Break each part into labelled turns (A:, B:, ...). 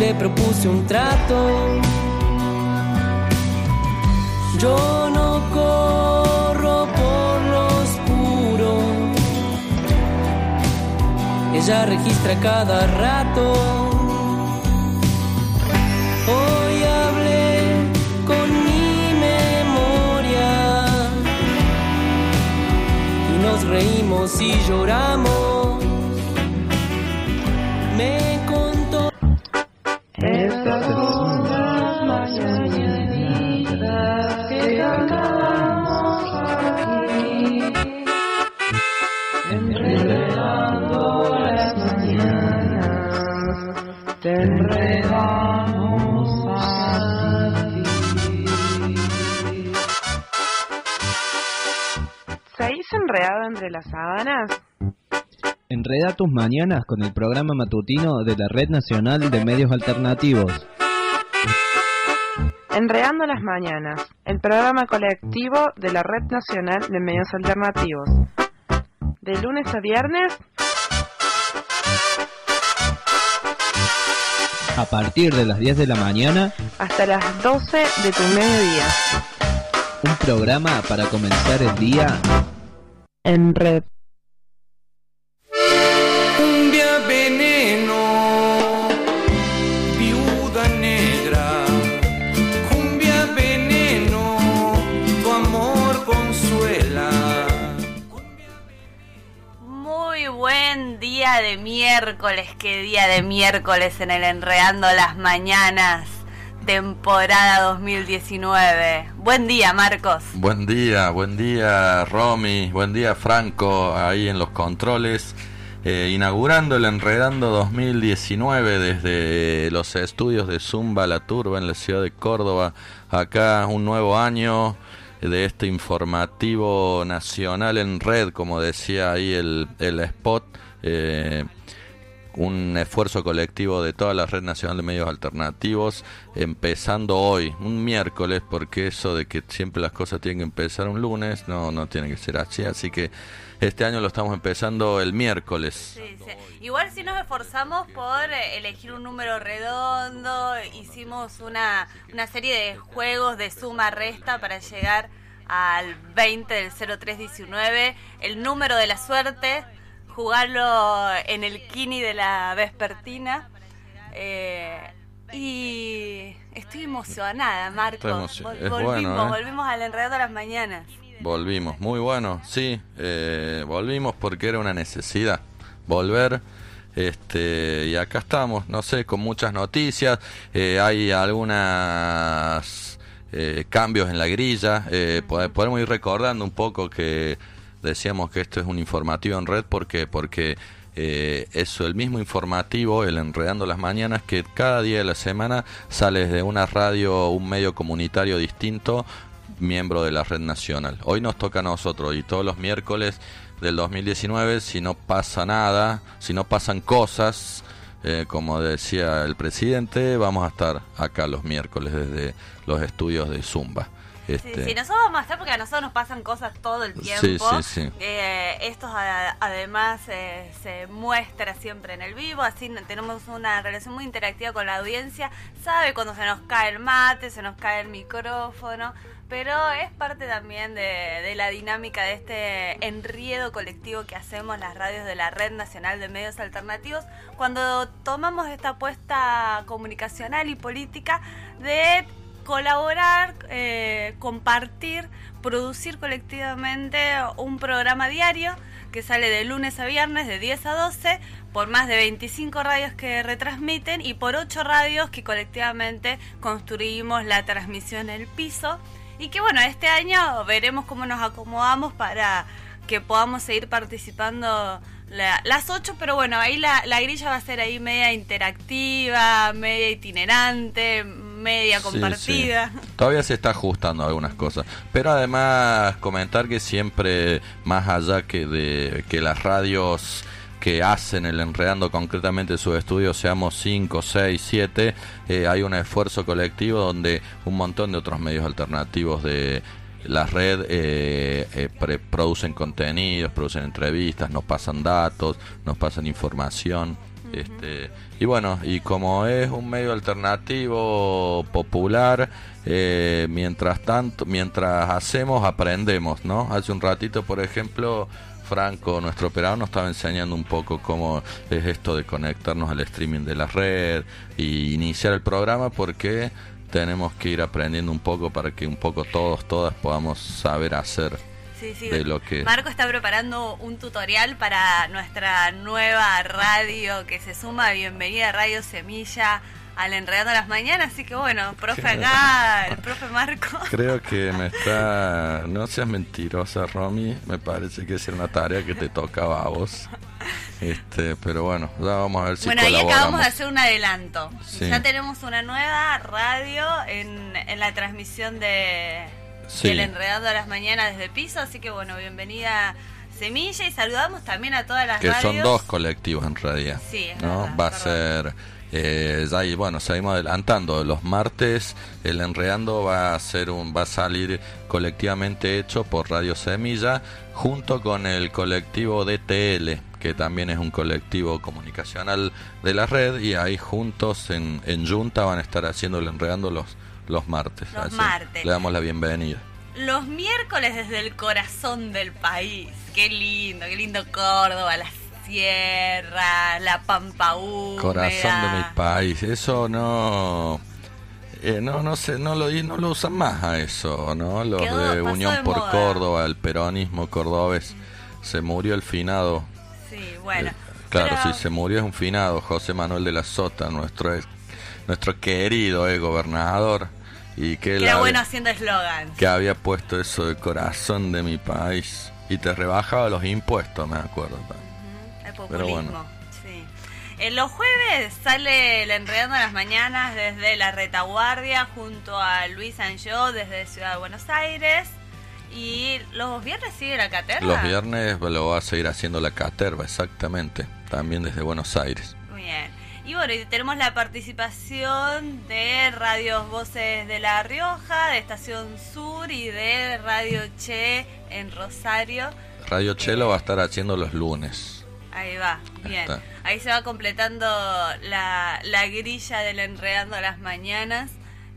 A: le propuse un trato. Yo no corro por lo oscuro, ella registra cada rato. Hoy hablé con mi memoria y nos reímos y lloramos. Me contó.
B: Estas son las mañanitas que cantamos aquí, enredando las mañanas, te enredamos a ti.
C: ¿Seguís enredado entre las sábanas?
D: Enreda tus mañanas con el programa matutino de la Red Nacional de Medios Alternativos.
C: Enredando las mañanas, el programa colectivo de la Red Nacional de Medios Alternativos. De lunes a viernes,
D: A partir de las 10 de la mañana,
C: hasta las 12 de tu mediodía.
D: un programa para comenzar el día
C: En red.
A: Cumbia veneno, viuda negra. Cumbia veneno, tu amor consuela.
E: Muy buen día de miércoles, qué día de miércoles en el Enredando las Mañanas, temporada 2019. Buen día, Marcos.
F: Buen día Romy, buen día Franco, ahí en los controles, inaugurando el Enredando 2019 desde los estudios de Zumba La Turba en la ciudad de Córdoba. Acá un nuevo año de este informativo nacional en red, como decía ahí el spot, un esfuerzo colectivo de toda la Red Nacional de Medios Alternativos, empezando hoy, un miércoles, porque eso de que siempre las cosas tienen que empezar un lunes, no tiene que ser así que este año lo estamos empezando el miércoles.
E: Sí. Igual si nos esforzamos por elegir un número redondo, hicimos una serie de juegos de suma-resta para llegar al 20 del 0319, el número de la suerte, jugarlo en el Kini de la vespertina, y estoy emocionada, Marcos. Volvimos al Enredado de las Mañanas.
F: Volvimos, muy bueno, sí, volvimos porque era una necesidad volver, y acá estamos, no sé, con muchas noticias, hay algunas cambios en la grilla, podemos ir recordando un poco que decíamos que esto es un informativo en red porque es el mismo informativo, el Enredando las Mañanas, que cada día de la semana sale desde una radio, un medio comunitario distinto, miembro de la Red Nacional. Hoy nos toca a nosotros, y todos los miércoles del 2019, si no pasa nada, si no pasan cosas, como decía el presidente, vamos a estar acá los miércoles desde los estudios de Zumba.
E: Sí, nosotros vamos a estar porque a nosotros nos pasan cosas todo el tiempo.
F: Sí.
E: Esto además se muestra siempre en el vivo, así tenemos una relación muy interactiva con la audiencia. Sabe cuando se nos cae el mate, se nos cae el micrófono, pero es parte también de la dinámica de este enriedo colectivo que hacemos las radios de la Red Nacional de Medios Alternativos cuando tomamos esta apuesta comunicacional y política de colaborar, compartir, producir colectivamente un programa diario que sale de lunes a viernes de 10 a 12 por más de 25 radios que retransmiten y por 8 radios que colectivamente construimos la transmisión en el piso, y que bueno, este año veremos cómo nos acomodamos para que podamos seguir participando las 8, pero bueno, ahí la grilla va a ser ahí media interactiva, media itinerante, media compartida.
F: Sí. Todavía se está ajustando algunas cosas, pero además comentar que siempre, más allá que de que las radios que hacen el Enredando concretamente sus estudios seamos 5, 6, 7, hay un esfuerzo colectivo donde un montón de otros medios alternativos de la red producen contenidos, producen entrevistas, nos pasan datos, nos pasan información. Y bueno, y como es un medio alternativo popular, mientras hacemos, aprendemos, ¿no? Hace un ratito, por ejemplo, Franco, nuestro operador, nos estaba enseñando un poco cómo es esto de conectarnos al streaming de la red y iniciar el programa, porque tenemos que ir aprendiendo un poco para que un poco todas podamos saber hacer.
E: Sí.
F: De lo que...
E: Marco está preparando un tutorial para nuestra nueva radio que se suma. Bienvenida a Radio Semilla al Enredando las Mañanas. Así que bueno, profe acá, el profe Marco.
F: Creo que me está... No seas mentirosa, Romy. Me parece que es una tarea que te tocaba a vos. Pero bueno, ya vamos a ver si
E: colaboramos. Bueno, ahí acabamos de hacer un adelanto.
F: Sí.
E: Ya tenemos una nueva radio en la transmisión de...
F: Sí.
E: El Enredando a las Mañanas desde Piso, así que bueno, bienvenida Semilla, y saludamos también a todas las
F: que
E: radios.
F: Son dos colectivos en realidad.
E: Sí, es
F: ¿no?
E: verdad,
F: Va a ser seguimos adelantando. Los martes el Enredando va a salir colectivamente hecho por Radio Semilla junto con el colectivo DTL, que también es un colectivo comunicacional de la red, y ahí juntos en Junta van a estar haciendo el Enredando los martes. Le damos la bienvenida.
E: Los miércoles desde el corazón del país. Qué lindo Córdoba, la sierra, la pampa húmeda.
F: Corazón de mi país. Eso no sé, no lo usan más a eso, ¿no? Los de Unión por
E: moda.
F: Córdoba, el peronismo cordobés. Se murió el finado.
E: Sí, bueno.
F: Claro, si se murió es un finado. José Manuel de la Sota, nuestro querido gobernador, y que
E: era bueno haciendo eslogan,
F: que había puesto eso de corazón de mi país, y te rebajaba los impuestos, me acuerdo.
E: El populismo.
F: Pero bueno.
E: Sí. Los jueves sale el Enredando a las Mañanas desde la Retaguardia junto a Luis Anjou desde Ciudad de Buenos Aires. Y los viernes sigue la caterva.
F: Los viernes lo va a seguir haciendo la caterva, exactamente, también desde Buenos Aires.
E: Muy bien. Y bueno, y tenemos la participación de Radios Voces de La Rioja, de Estación Sur y de Radio Che en Rosario.
F: Radio Che lo va a estar haciendo los lunes.
E: Ahí va, bien.
F: Está.
E: Ahí se va completando la grilla del Enredando a las Mañanas.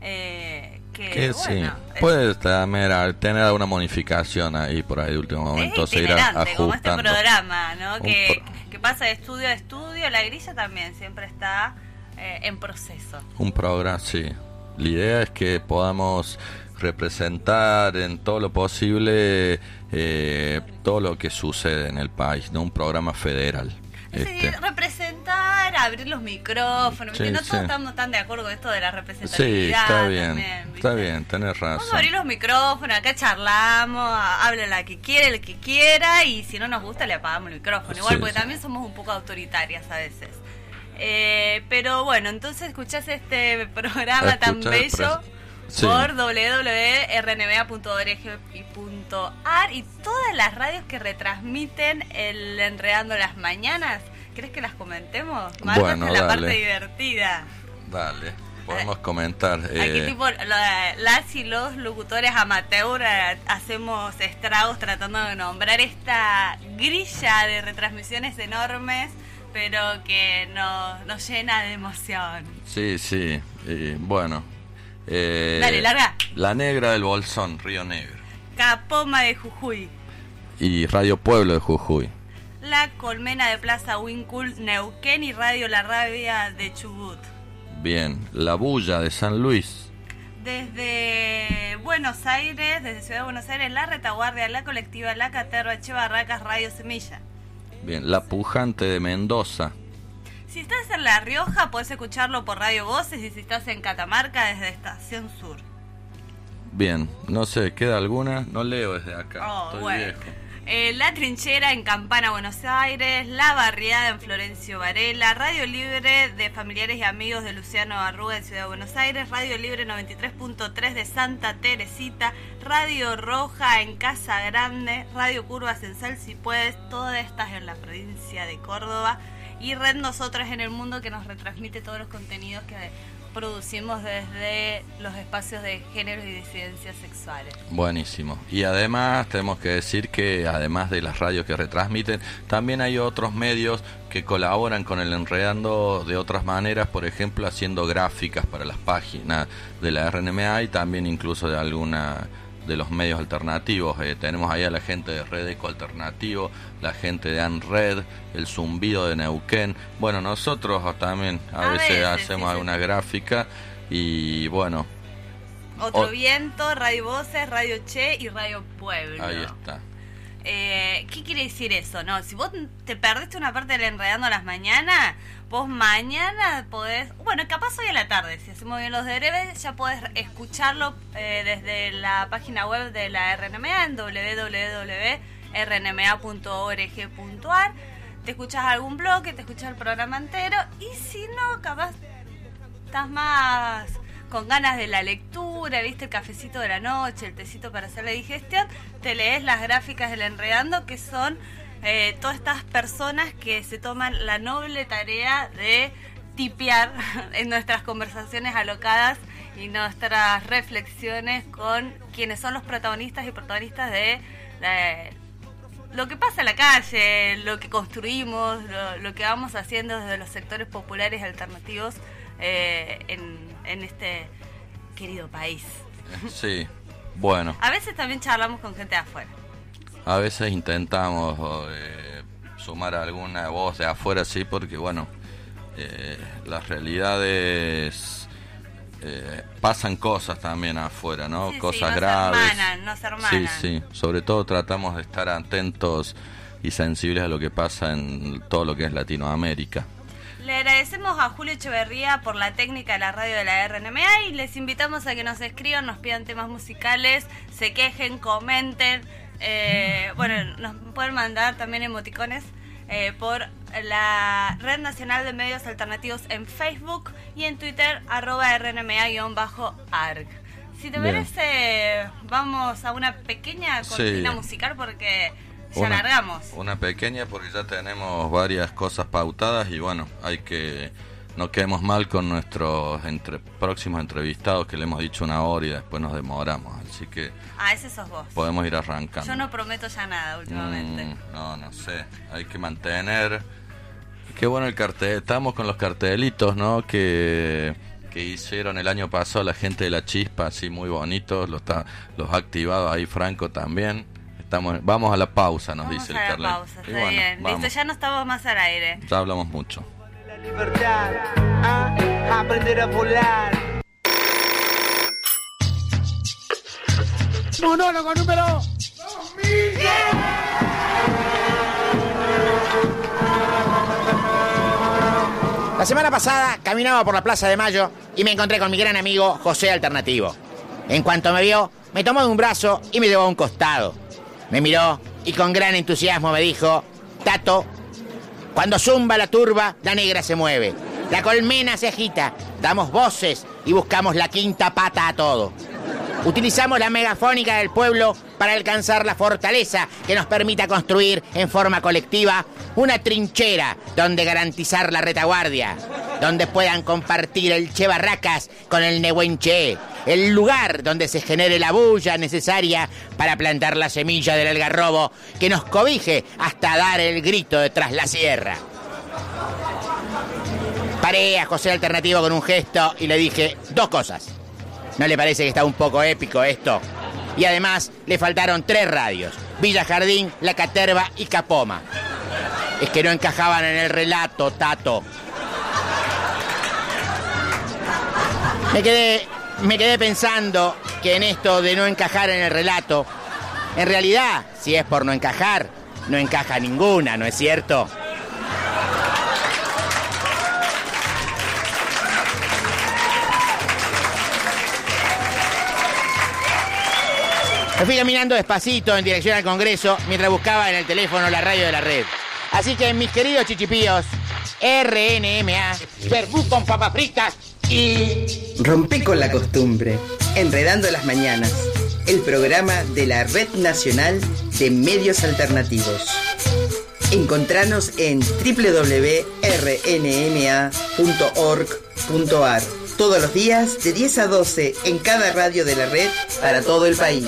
E: Que
F: sí,
E: bueno,
F: puede tener alguna modificación ahí por ahí de último momento,
E: es
F: se irá
E: itinerante, como este
F: ajustando.
E: programa, ¿no? Que pasa de estudio a estudio. La grilla también siempre está en proceso.
F: Un programa, sí. La idea es que podamos representar en todo lo posible todo lo que sucede en el país, ¿no? Un programa federal.
E: Sí, representar, abrir los micrófonos,
F: Sí,
E: no
F: sí.
E: todos estamos tan de acuerdo con esto de la
F: Sí,
E: representatividad.
F: está bien,
E: también, ¿viste?
F: está bien, tenés razón.
E: Vamos a abrir los micrófonos, acá charlamos, habla la que quiere, el que quiera, y si no nos gusta le apagamos el micrófono. Igual,
F: Sí,
E: porque
F: sí.
E: también somos un poco autoritarias a veces. Pero bueno, entonces escuchás este programa tan bello
F: Sí.
E: por www.rnma.org.ar y todas las radios que retransmiten el Enredando las Mañanas. ¿Crees que las comentemos? Marco,
F: Bueno,
E: esta es la
F: dale.
E: parte divertida.
F: Dale, podemos comentar.
E: Aquí tipo las y los locutores amateur hacemos estragos tratando de nombrar esta grilla de retransmisiones enormes, pero que nos llena de emoción.
F: Sí, bueno.
E: Dale, larga.
F: La Negra del Bolsón, Río Negro.
E: Capoma de Jujuy.
F: Y Radio Pueblo de Jujuy.
E: La Colmena de Plaza Wincul, Neuquén, y Radio La Rabia de Chubut.
F: Bien. La Bulla de San Luis.
E: Desde Buenos Aires, desde Ciudad de Buenos Aires, La Retaguardia, La Colectiva, La Caterva, Che Barracas, Radio Semilla.
F: Bien. La Pujante de Mendoza.
E: Si estás en La Rioja, podés escucharlo por Radio Voces, y si estás en Catamarca, desde Estación Sur.
F: Bien. No sé, ¿queda alguna? No leo desde acá. Estoy
E: bueno.
F: viejo.
E: La Trinchera en Campana, Buenos Aires. La Barriada en Florencio Varela. Radio Libre de Familiares y Amigos de Luciano Arruga en Ciudad de Buenos Aires. Radio Libre 93.3 de Santa Teresita. Radio Roja en Casa Grande. Radio Curvas en Sal Si Puedes. Todas estas en la provincia de Córdoba. Y Red Nosotros en el Mundo, que nos retransmite todos los contenidos que producimos desde los espacios de género y disidencias sexuales.
F: Buenísimo. Y además tenemos que decir que además de las radios que retransmiten, también hay otros medios que colaboran con el Enredando de otras maneras, por ejemplo haciendo gráficas para las páginas de la RNMA y también incluso de alguna de los medios alternativos. Tenemos ahí a la gente de Red Eco Alternativo, la gente de ANRED, el Zumbido de Neuquén. Bueno, nosotros también a veces hacemos alguna gráfica y bueno.
E: Otro Viento, Radio Voces, Radio Che y Radio Pueblo.
F: Ahí está.
E: ¿Qué quiere decir eso? No, si vos te perdiste una parte del Enredando a las mañanas, vos mañana podés, bueno, capaz hoy a la tarde, si hacemos bien los deberes, ya podés escucharlo desde la página web de la RNMA en www.rnma.org.ar. Te escuchás algún bloque, te escuchás el programa entero, y si no, capaz estás más con ganas de la lectura, viste, el cafecito de la noche, el tecito para hacer la digestión, te lees las gráficas del Enredando, que son todas estas personas que se toman la noble tarea de tipear en nuestras conversaciones alocadas y nuestras reflexiones con quienes son los protagonistas y protagonistas de lo que pasa en la calle, lo que construimos, lo que vamos haciendo desde los sectores populares y alternativos en este querido país.
F: Sí, bueno.
E: A veces también charlamos con gente de afuera.
F: A veces intentamos sumar alguna voz de afuera, sí, porque bueno, las realidades pasan cosas también afuera, ¿no?
E: Sí,
F: cosas
E: sí,
F: graves.
E: nos hermanan.
F: Sí, sobre todo tratamos de estar atentos y sensibles a lo que pasa en todo lo que es Latinoamérica.
E: Le agradecemos a Julio Echeverría por la técnica de la radio de la RNMA y les invitamos a que nos escriban, nos pidan temas musicales, se quejen, comenten. Bueno, nos pueden mandar también emoticones por la Red Nacional de Medios Alternativos en Facebook y en Twitter @rnma_arg. Si te parece, vamos a una pequeña cortina musical porque ya largamos.
F: Una pequeña porque ya tenemos varias cosas pautadas y bueno, hay que no quedemos mal con nuestros próximos entrevistados, que le hemos dicho 1 hora y después nos demoramos, así que
E: ese sos vos.
F: Podemos ir arrancando.
E: Yo no prometo ya nada últimamente.
F: No sé, hay que mantener. Qué bueno el cartel, estamos con los cartelitos, ¿no? Que hicieron el año pasado la gente de La Chispa, así muy bonitos, los ha activado ahí Franco también. Vamos a la pausa, nos dice el cartel.
E: Vamos a la pausa, está bien. Listo, ya no estamos más al aire.
F: Ya hablamos mucho.
G: La libertad, aprender a volar. Monólogo número 2000.
H: La semana pasada caminaba por la Plaza de Mayo y me encontré con mi gran amigo José Alternativo. En cuanto me vio, me tomó de un brazo y me llevó a un costado. Me miró y con gran entusiasmo me dijo: Tato, cuando zumba la turba, la negra se mueve, la colmena se agita, damos voces y buscamos la quinta pata a todo. Utilizamos la megafónica del pueblo para alcanzar la fortaleza que nos permita construir en forma colectiva una trinchera donde garantizar la retaguardia, donde puedan compartir el Che Barracas con el Nehuenche, el lugar donde se genere la bulla necesaria para plantar la semilla del algarrobo que nos cobije hasta dar el grito de tras la sierra. Paré a José Alternativo con un gesto y le dije 2 cosas. ¿No le parece que está un poco épico esto? Y además le faltaron 3 radios: Villa Jardín, La Caterva y Capoma. Es que no encajaban en el relato, Tato. Me quedé pensando que en esto de no encajar en el relato, en realidad, si es por no encajar, no encaja ninguna, ¿no es cierto? Me fui caminando despacito en dirección al Congreso mientras buscaba en el teléfono la radio de la red. Así que, mis queridos chichipíos, RNMA, verbú con papas fritas y...
I: Rompé con la costumbre, Enredando las Mañanas, el programa de la Red Nacional de Medios Alternativos. Encontranos en www.rnma.org.ar Todos los días de 10 a 12 en cada radio de la red para todo el país.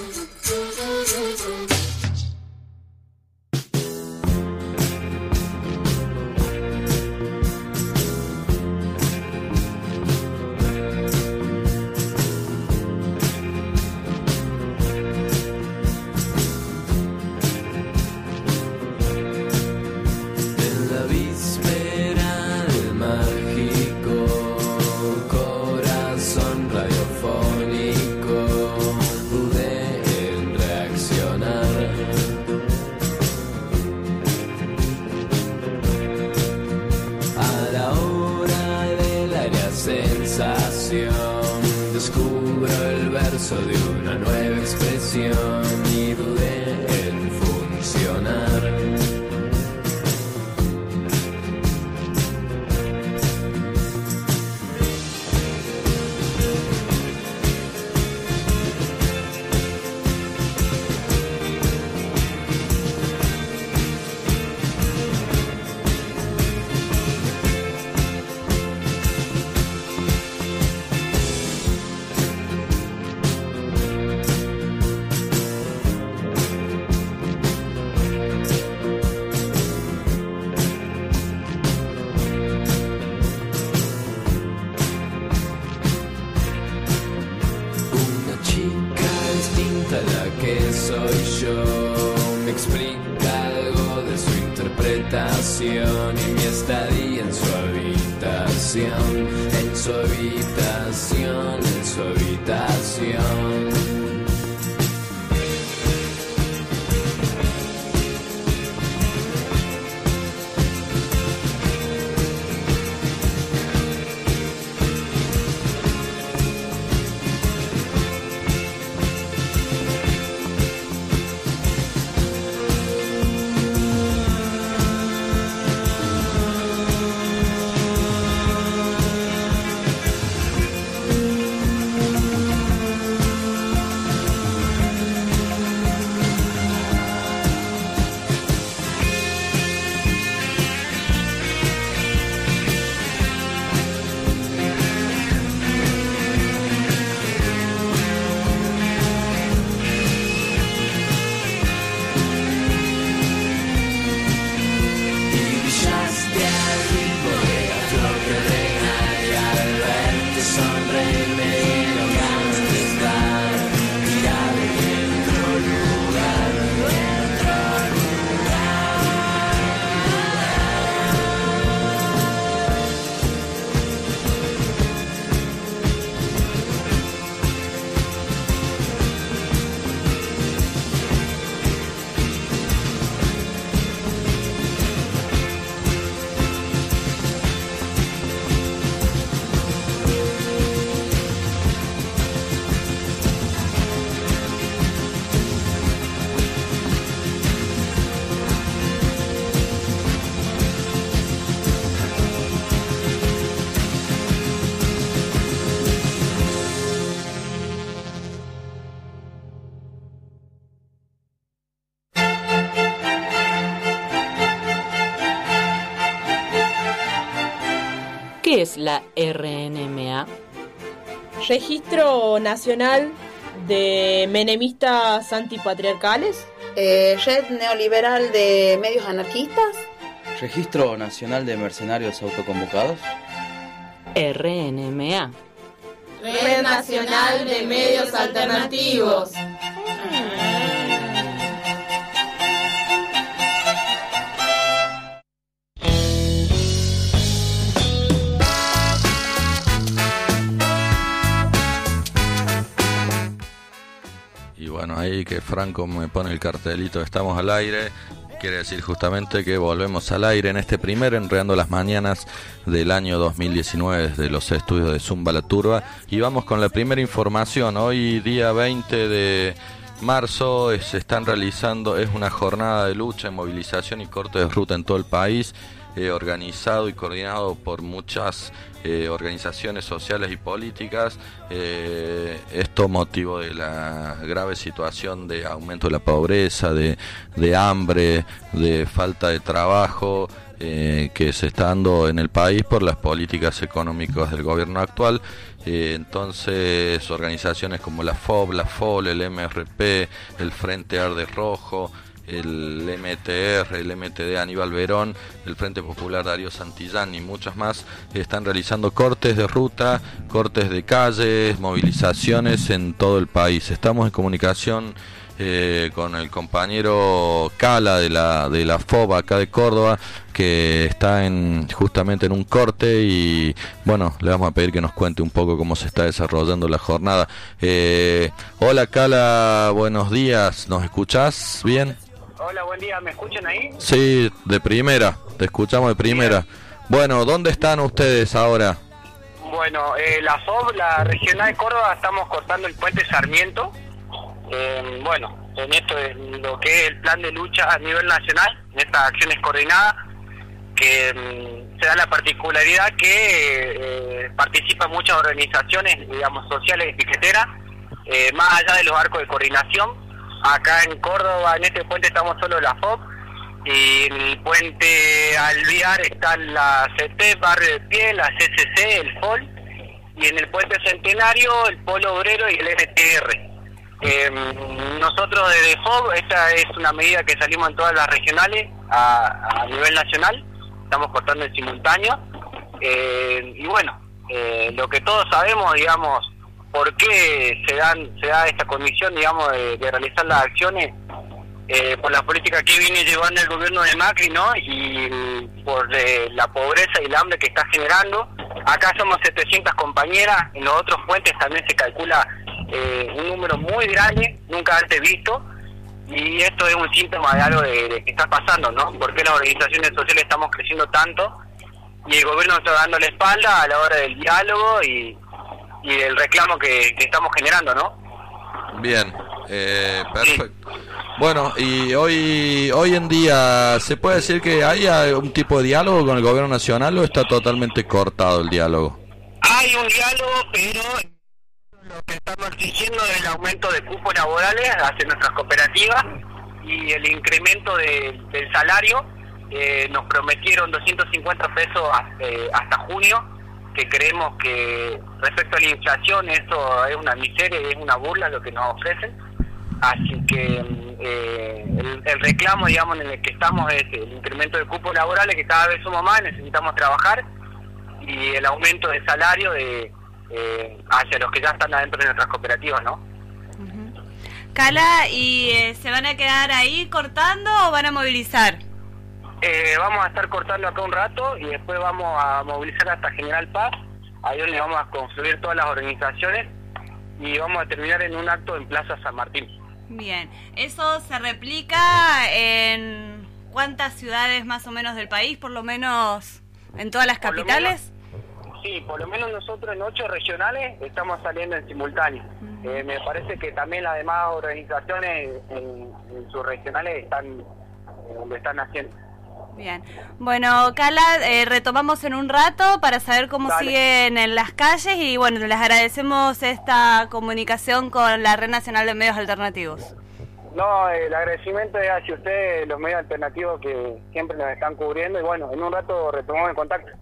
J: Y mi estadía en su habitación, en su habitación, en su habitación.
K: ¿Qué es la RNMA?
L: Registro Nacional de Menemistas Antipatriarcales.
M: Red Neoliberal de Medios Anarquistas.
N: Registro Nacional de Mercenarios Autoconvocados.
K: RNMA.
O: Red Nacional de Medios Alternativos.
F: Y bueno, ahí que Franco me pone el cartelito, estamos al aire. Quiere decir justamente que volvemos al aire en este primer Enredando las Mañanas del año 2019 desde los estudios de Zumba La Turba. Y vamos con la primera información. Hoy, día 20 de marzo, se están realizando, es una jornada de lucha, movilización y corte de ruta en todo el país, organizado y coordinado por muchas organizaciones sociales y políticas. Esto motivo de la grave situación de aumento de la pobreza, de hambre, de falta de trabajo, que se está dando en el país por las políticas económicas del gobierno actual. Entonces organizaciones como la FOB, la FOL, el MRP, el Frente Arde Rojo, el MTR, el MTD Aníbal Verón, el Frente Popular Darío Santillán y muchas más están realizando cortes de ruta, cortes de calles, movilizaciones en todo el país. Estamos en comunicación con el compañero Cala de la FOB acá de Córdoba, que está justamente en un corte, y bueno, le vamos a pedir que nos cuente un poco cómo se está desarrollando la jornada. Hola Cala, buenos días, ¿nos escuchás bien?
P: Hola, buen día, ¿me escuchan ahí?
F: Sí, de primera, te escuchamos de primera. Bueno, ¿dónde están ustedes ahora?
P: Bueno, la FOB, la regional de Córdoba, estamos cortando el puente Sarmiento. Bueno, en esto es lo que es el plan de lucha a nivel nacional, en estas acciones coordinadas, que se da la particularidad que participan muchas organizaciones, digamos, sociales y piqueteras, más allá de los arcos de coordinación. Acá en Córdoba, en este puente, estamos solo la FOB, y en el puente Alvear están la CT, Barrio de Pie, la CCC, el FOL, y en el puente Centenario, el Polo Obrero y el MTR. Nosotros desde FOB, esta es una medida que salimos en todas las regionales a nivel nacional, estamos cortando en simultáneo, y bueno, lo que todos sabemos, digamos, por qué se da esta condición, digamos, de realizar las acciones, por la política que viene llevando el gobierno de Macri, ¿no? Y por la pobreza y el hambre que está generando. Acá somos 700 compañeras, en los otros puentes también se calcula un número muy grande, nunca antes visto, y esto es un síntoma de algo de que está pasando, ¿no? Porque las organizaciones sociales estamos creciendo tanto y el gobierno está dando la espalda a la hora del diálogo y del reclamo que estamos generando, ¿no?
F: Bien, perfecto. Bueno, y hoy en día, ¿se puede decir que hay un tipo de diálogo con el gobierno nacional o está totalmente cortado el diálogo?
P: Hay un diálogo, pero lo que estamos exigiendo es el aumento de cupos laborales hacia nuestras cooperativas y el incremento del salario. Nos prometieron 250 pesos hasta junio, que creemos que respecto a la inflación eso es una miseria y es una burla lo que nos ofrecen. Así que el reclamo, digamos, en el que estamos es el incremento de cupos laborales, que cada vez somos más, necesitamos trabajar, y el aumento de salario hacia los que ya están adentro de nuestras cooperativas, ¿no?
E: Cala, ¿y se van a quedar ahí cortando o van a movilizar?
P: Vamos a estar cortando acá un rato y después vamos a movilizar hasta General Paz, ahí donde vamos a confluir todas las organizaciones, y vamos a terminar en un acto en Plaza San Martín.
E: Bien, ¿eso se replica en cuántas ciudades más o menos del país, por lo menos en todas las capitales?
P: Sí, por lo menos nosotros en 8 regionales estamos saliendo en simultáneo. Me parece que también las demás organizaciones en sus regionales lo están haciendo.
E: Bien, bueno, Cala, retomamos en un rato para saber cómo siguen en las calles, y bueno, les agradecemos esta comunicación con la Red Nacional de Medios Alternativos.
P: No, el agradecimiento es hacia ustedes, los medios alternativos que siempre nos están cubriendo, y bueno, en un rato retomamos el contacto.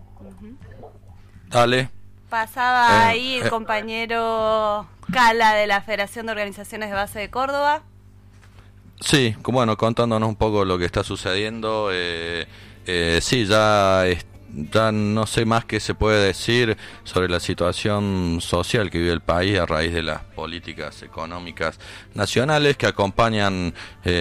F: Dale.
E: Pasaba ahí el compañero Cala de la Federación de Organizaciones de Base de Córdoba.
F: Sí, bueno, contándonos un poco lo que está sucediendo. Sí, ya no sé más qué se puede decir sobre la situación social que vive el país a raíz de las políticas económicas nacionales que acompañan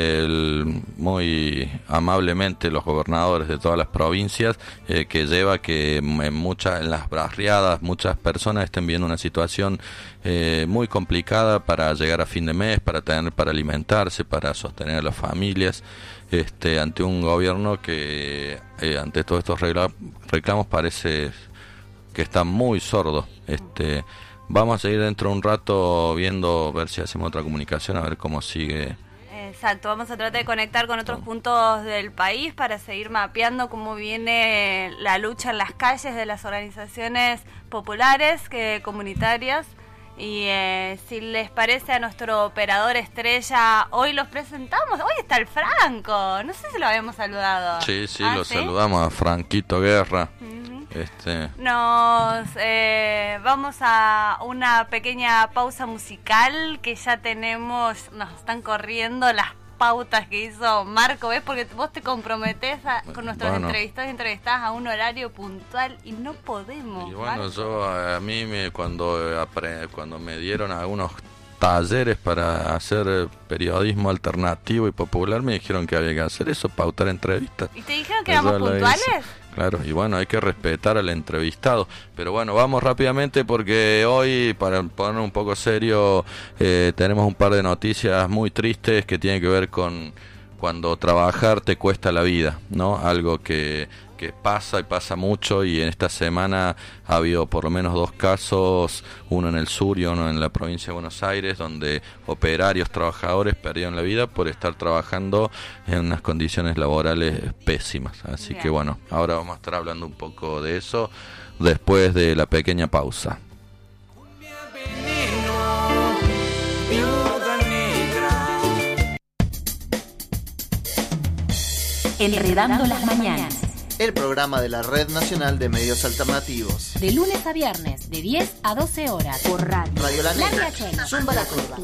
F: muy amablemente los gobernadores de todas las provincias, que lleva que en las barriadas muchas personas estén viendo una situación muy complicada para llegar a fin de mes, para alimentarse, para sostener a las familias, ante un gobierno que ante todos estos reclamos parece que está muy sordo. Vamos a seguir dentro de un rato viendo, ver si hacemos otra comunicación, a ver cómo sigue.
E: Exacto, vamos a tratar de conectar con otros puntos del país para seguir mapeando cómo viene la lucha en las calles de las organizaciones populares, comunitarias, Y si les parece a nuestro operador estrella, hoy los presentamos. Hoy está el Franco. No sé si lo habíamos saludado.
F: Sí, lo saludamos a Franquito Guerra.
E: Nos vamos a una pequeña pausa musical que ya tenemos. Nos están corriendo las pautas que hizo Marco, ¿ves? Porque vos te comprometés con nuestros entrevistados y entrevistadas a un horario puntual y no podemos.
F: Y bueno, Marco. A mí cuando me dieron algunos talleres para hacer periodismo alternativo y popular, me dijeron que había que hacer eso, pautar entrevistas.
E: ¿Y te dijeron que éramos puntuales?
F: Claro, y bueno, hay que respetar al entrevistado. Pero bueno, vamos rápidamente porque hoy, para poner un poco serio, tenemos un par de noticias muy tristes que tienen que ver con cuando trabajar te cuesta la vida, ¿no? Algo que pasa y pasa mucho, y en esta semana ha habido por lo menos 2 casos, uno en el sur y uno en la provincia de Buenos Aires, donde operarios, trabajadores perdieron la vida por estar trabajando en unas condiciones laborales pésimas. Así que bueno, ahora vamos a estar hablando un poco de eso después de la pequeña pausa.
Q: Enredando las mañanas.
R: El programa de la Red Nacional de Medios Alternativos.
Q: De lunes a viernes, de 10 a 12 horas. Por Radio
R: La Negra.
Q: Zumba la Curva.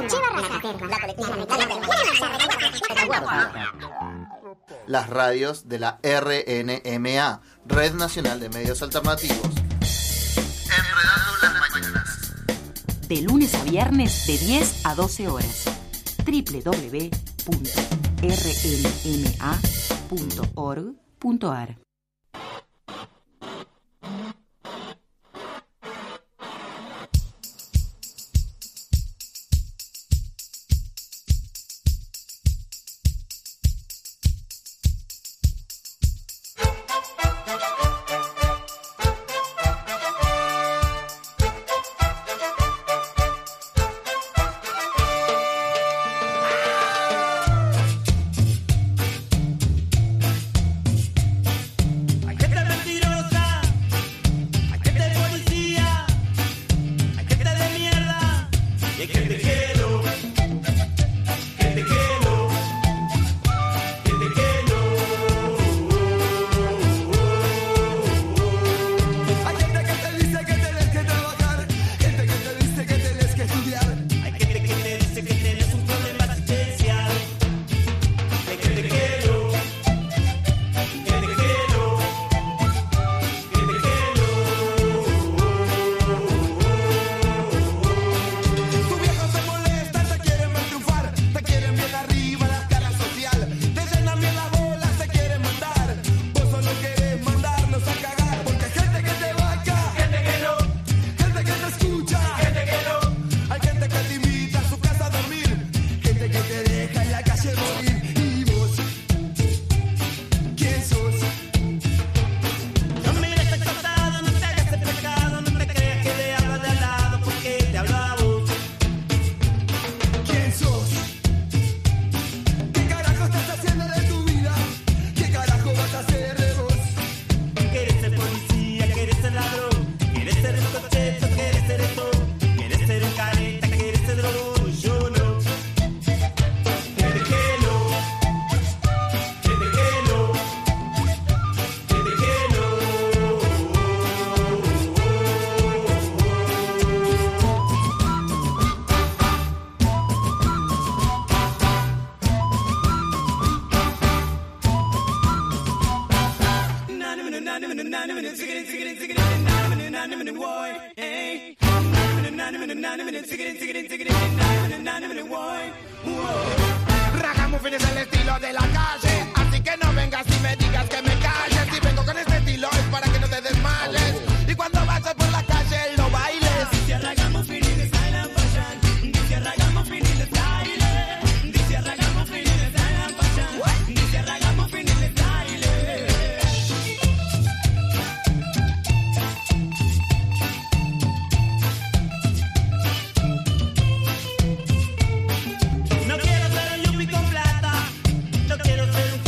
R: Las radios de la RNMA, Red Nacional de Medios Alternativos. Enredando las mañanas.
Q: De lunes a viernes, de 10 a 12 horas. www.rnma.org.ar.
G: Ragamuffin es el estilo de la calle, así que no vengas y me digas que me calles. Si vengo con este estilo es para que no te desmayes, y cuando vayas por la calle lo bailes. Dice Ragamuffin is style and fashion. Dice Ragamuffin is style. Dice Ragamuffin is style and fashion. Dice Ragamuffin is style. No quiero ser un yuppie con plata, no quiero ser un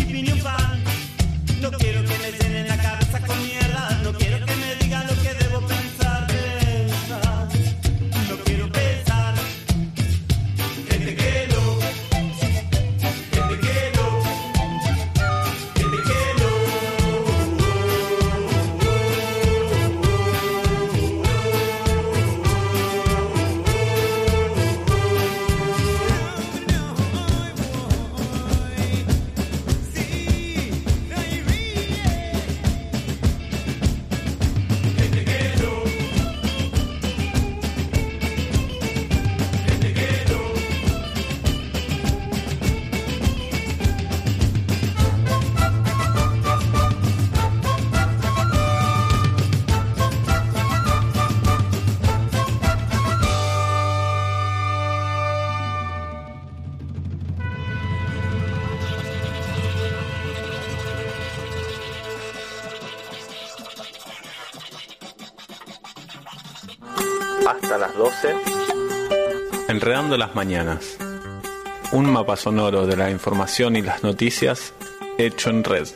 S: hasta las 12. Enredando las mañanas. Un mapa sonoro de la información y las noticias hecho en red.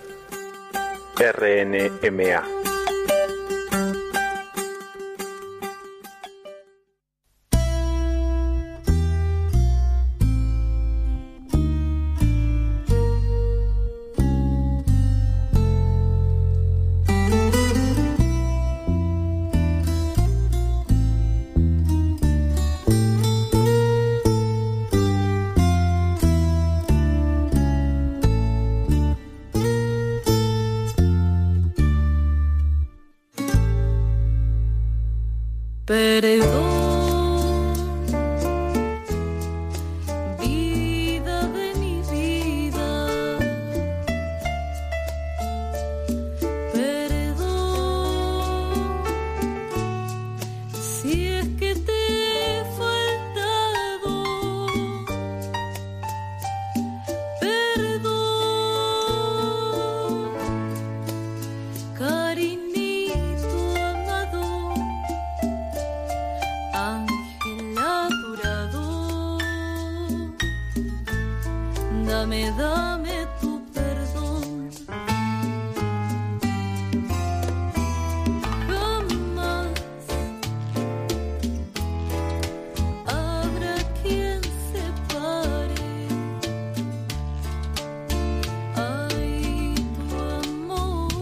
S: RNMA.
T: Vida de mi vida, perdón, si es que te he faltado, perdón, cariñito amado, ángel adorado, dame tu perdón. Jamás habrá quien separe, ay, tu amor.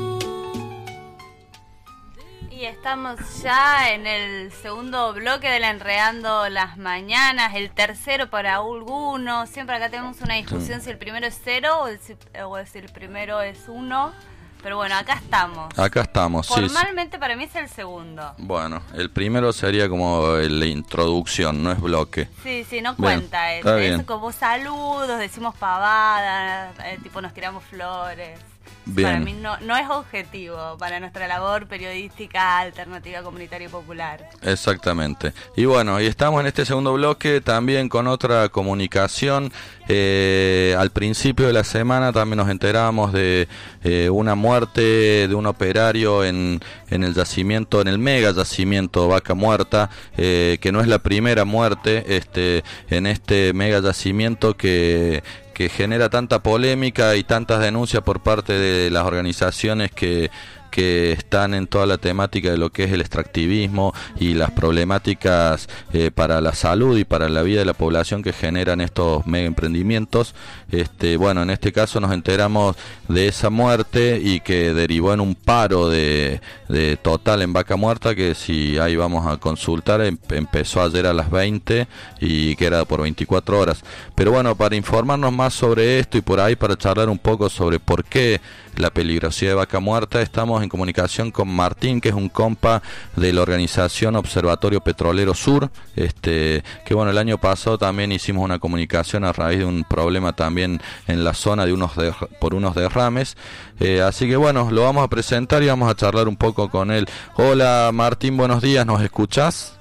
E: Y estamos ya en el segundo bloque de la Enredando las Mañanas, el tercero para algunos. Siempre acá tenemos una discusión si el primero es 0 o si el primero es 1. Pero bueno, acá estamos.
F: Acá estamos, sí.
E: Formalmente para mí es el segundo.
F: Bueno, el primero sería como la introducción, no es bloque.
E: Sí, no
F: Bien,
E: cuenta.
F: está bien.
E: Es como saludos, decimos pavadas, tipo nos tiramos flores.
F: Bien.
E: Para mí no es objetivo para nuestra labor periodística alternativa, comunitaria y popular.
F: Exactamente. Y bueno, y estamos en este segundo bloque también con otra comunicación. Al principio de la semana también nos enteramos de una muerte de un operario en el yacimiento, en el mega yacimiento Vaca Muerta, que no es la primera muerte en este mega yacimiento que genera tanta polémica y tantas denuncias por parte de las organizaciones que están en toda la temática de lo que es el extractivismo y las problemáticas para la salud y para la vida de la población que generan estos mega emprendimientos. Bueno, en este caso nos enteramos de esa muerte y que derivó en un paro de total en Vaca Muerta, que si ahí vamos a consultar, empezó ayer a las 20 y que era por 24 horas. Pero bueno, para informarnos más sobre esto y por ahí para charlar un poco sobre por qué la peligrosidad de Vaca Muerta, estamos en comunicación con Martín, que es un compa de la organización Observatorio Petrolero Sur, que bueno, el año pasado también hicimos una comunicación a raíz de un problema también en la zona por unos derrames, así que bueno, lo vamos a presentar y vamos a charlar un poco con él. Hola Martín, buenos días, ¿nos escuchás?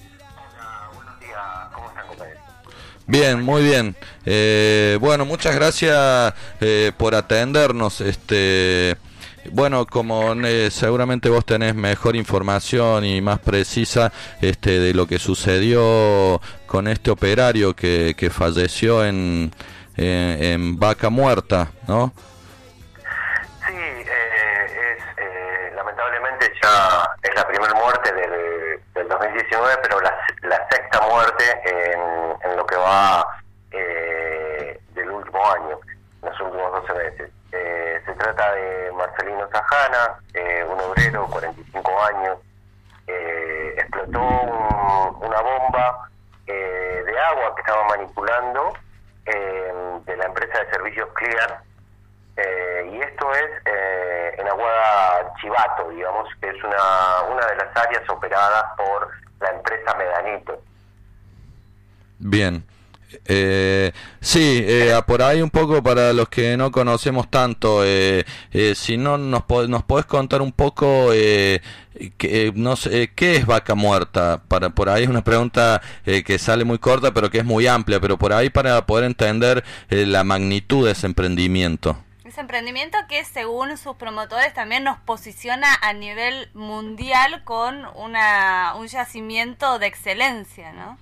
F: Bien, muy bien. Bueno, muchas gracias por atendernos. Bueno, como seguramente vos tenés mejor información y más precisa de lo que sucedió con este operario que falleció en Vaca Muerta, ¿no?
U: Sí, lamentablemente ya es la primera muerte del 2019, pero la sexta muerte en lo que va del último año, en los últimos 12 meses. Se trata de Marcelino Sajana, un obrero, 45 años. Explotó una bomba de agua que estaba manipulando de la empresa de servicios Clear, y esto es en Aguada Chivato, digamos, que es una de las áreas operadas por la empresa Medanito.
F: Bien. Sí, por ahí un poco para los que no conocemos tanto, si no nos podés contar un poco no sé, ¿qué es Vaca Muerta? Por ahí es una pregunta que sale muy corta pero que es muy amplia, pero por ahí para poder entender la magnitud de ese emprendimiento.
E: ese emprendimiento que según sus promotores también nos posiciona a nivel mundial con un yacimiento de excelencia, ¿no?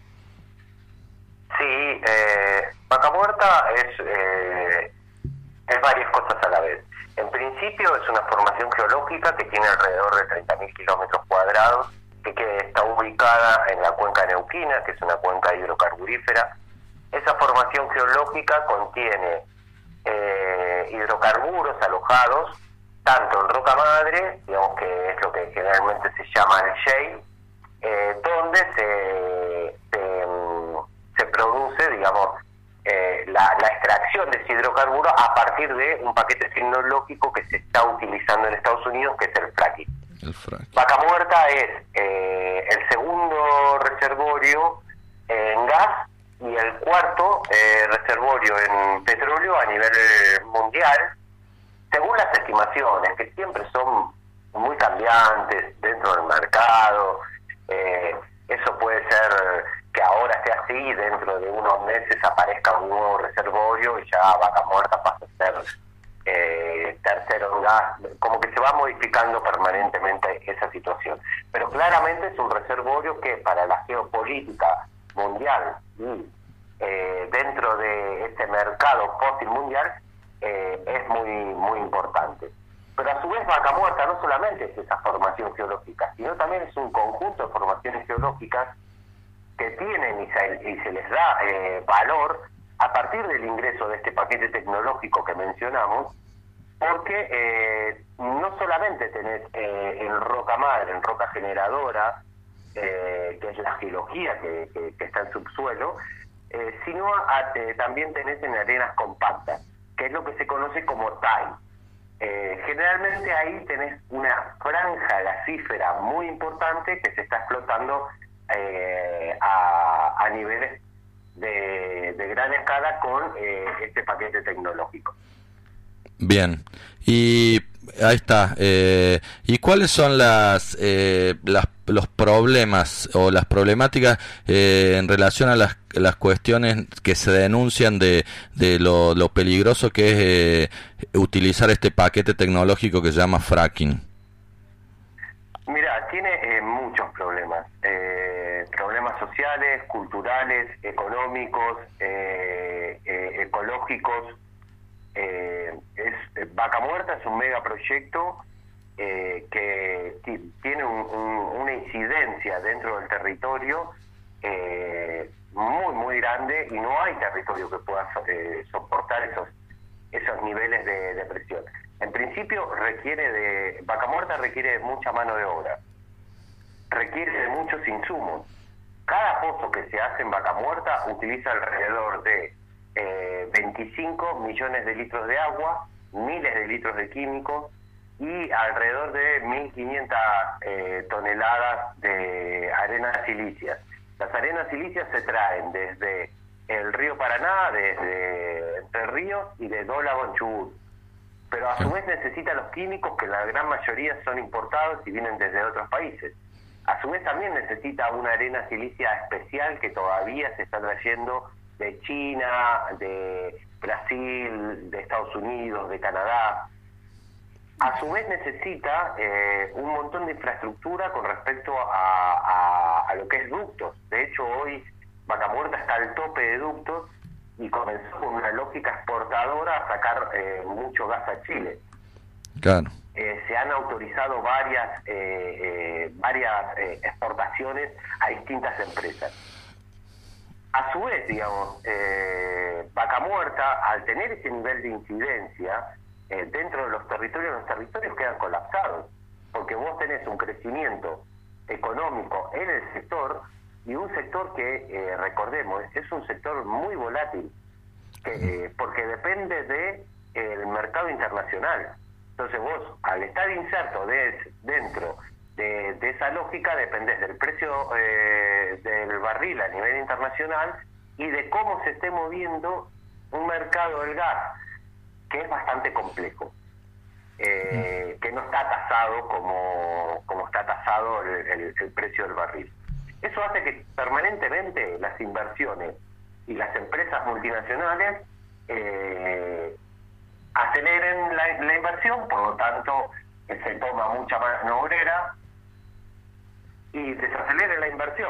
U: Sí, Vaca Muerta es varias cosas a la vez. En principio es una formación geológica que tiene alrededor de 30.000 kilómetros cuadrados, que está ubicada en la cuenca neuquina, que es una cuenca hidrocarburífera. Esa formación geológica contiene hidrocarburos alojados tanto en roca madre, digamos que es lo que generalmente se llama el shale, donde se produce, digamos, la extracción de ese hidrocarburo a partir de un paquete tecnológico que se está utilizando en Estados Unidos, que es el fracking. Vaca Muerta es el segundo reservorio en gas y el cuarto reservorio en petróleo a nivel mundial, según las estimaciones, que siempre son muy cambiantes dentro del mercado. Eso puede ser que ahora esté así y dentro de unos meses aparezca un nuevo reservorio y ya Vaca Muerta pasa a ser tercero en gas, como que se va modificando permanentemente esa situación. Pero claramente es un reservorio que para la geopolítica mundial y dentro de ese mercado fósil mundial es muy importante. Pero a su vez Vaca Muerta no solamente es esa formación geológica, sino también es un conjunto de formaciones geológicas que tienen y se les da valor a partir del ingreso de este paquete tecnológico que mencionamos, porque no solamente tenés en roca madre, en roca generadora, que es la geología que está en subsuelo, sino también tenés en arenas compactas, que es lo que se conoce como TAI. Generalmente ahí tenés una franja gasífera muy importante que se está explotando a niveles de gran escala con este paquete tecnológico.
F: Bien, y ahí está. ¿Y cuáles son los problemas o las problemáticas en relación a las cuestiones que se denuncian de lo peligroso que es utilizar este paquete tecnológico que se llama fracking?
U: Mira, tiene muchos problemas. Problemas sociales, culturales, económicos, ecológicos. Vaca Muerta es un megaproyecto que tiene una incidencia dentro del territorio muy grande, y no hay territorio que pueda soportar esos niveles de presión. En principio Vaca Muerta requiere de mucha mano de obra, requiere de muchos insumos. Cada pozo que se hace en Vaca Muerta utiliza alrededor de 25 millones de litros de agua, miles de litros de químicos y alrededor de 1.500 toneladas de arenas silíceas. Las arenas silíceas se traen desde el río Paraná, desde Entre Ríos y de Dólago en Chubut. Pero a su vez necesita los químicos, que la gran mayoría son importados y vienen desde otros países. A su vez también necesita una arena silicia especial que todavía se está trayendo de China, de Brasil, de Estados Unidos, de Canadá. A su vez necesita un montón de infraestructura con respecto a lo que es ductos. De hecho, hoy Vaca Muerta está al tope de ductos y comenzó con una lógica exportadora a sacar mucho gas a Chile.
F: Claro.
U: Se han autorizado varias exportaciones a distintas empresas. A su vez, digamos, Vaca Muerta, al tener ese nivel de incidencia dentro de los territorios quedan colapsados, porque vos tenés un crecimiento económico en el sector, y un sector que, recordemos, es un sector muy volátil, porque depende del mercado internacional. Entonces vos, al estar inserto dentro de esa lógica, dependés del precio del barril a nivel internacional y de cómo se esté moviendo un mercado del gas, que es bastante complejo, que no está tasado como está tasado el precio del barril. Eso hace que permanentemente las inversiones y las empresas multinacionales aceleren la inversión, por lo tanto se toma mucha mano obrera y desacelere la inversión.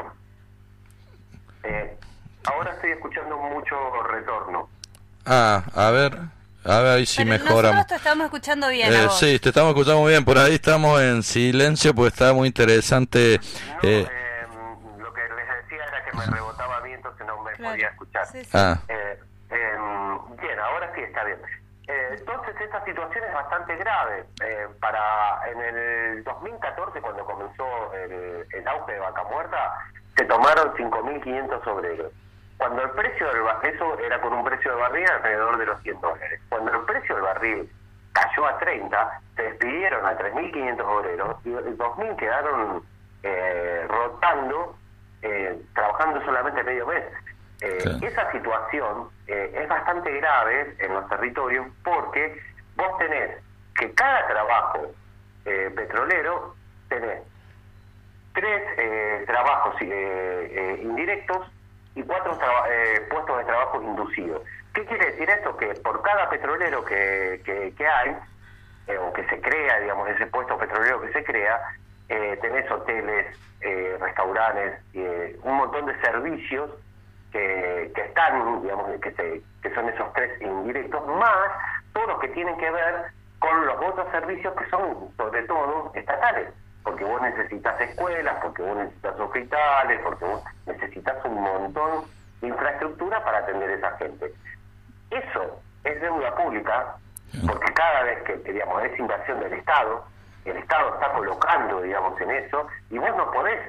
U: Ahora estoy escuchando mucho retorno.
F: A ver ahí sí mejoramos.
E: Nosotros te estamos escuchando bien. A vos.
F: Sí, te estamos escuchando muy bien. Por ahí estamos en silencio porque está muy interesante.
U: Lo que les decía era que me rebotaba bien, entonces no me podía escuchar.
E: Sí, sí.
U: Bien, ahora sí está bien. Entonces esta situación es bastante grave. En el 2014, cuando comenzó el auge de Vaca Muerta, se tomaron 5.500 obreros. Cuando el precio del barril, eso era con un precio de barril alrededor de los $100. Cuando el precio del barril cayó a 30, se despidieron a 3.500 obreros y 2.000 quedaron rotando, trabajando solamente medio mes. Esa situación es bastante grave en los territorios porque vos tenés que cada trabajo petrolero tenés 3 trabajos indirectos y 4 puestos de trabajo inducidos. ¿Qué quiere decir esto? Que por cada petrolero que hay, o que se crea, digamos, ese puesto petrolero que se crea, tenés hoteles, restaurantes, un montón de servicios que están, digamos, que son esos 3 indirectos, más todos los que tienen que ver con los otros servicios que son, sobre todo, estatales. Porque vos necesitas escuelas, porque vos necesitas hospitales, porque vos necesitas un montón de infraestructura para atender a esa gente. Eso es deuda pública, porque cada vez que, digamos, es inversión del Estado, el Estado está colocando, digamos, en eso, y vos no podés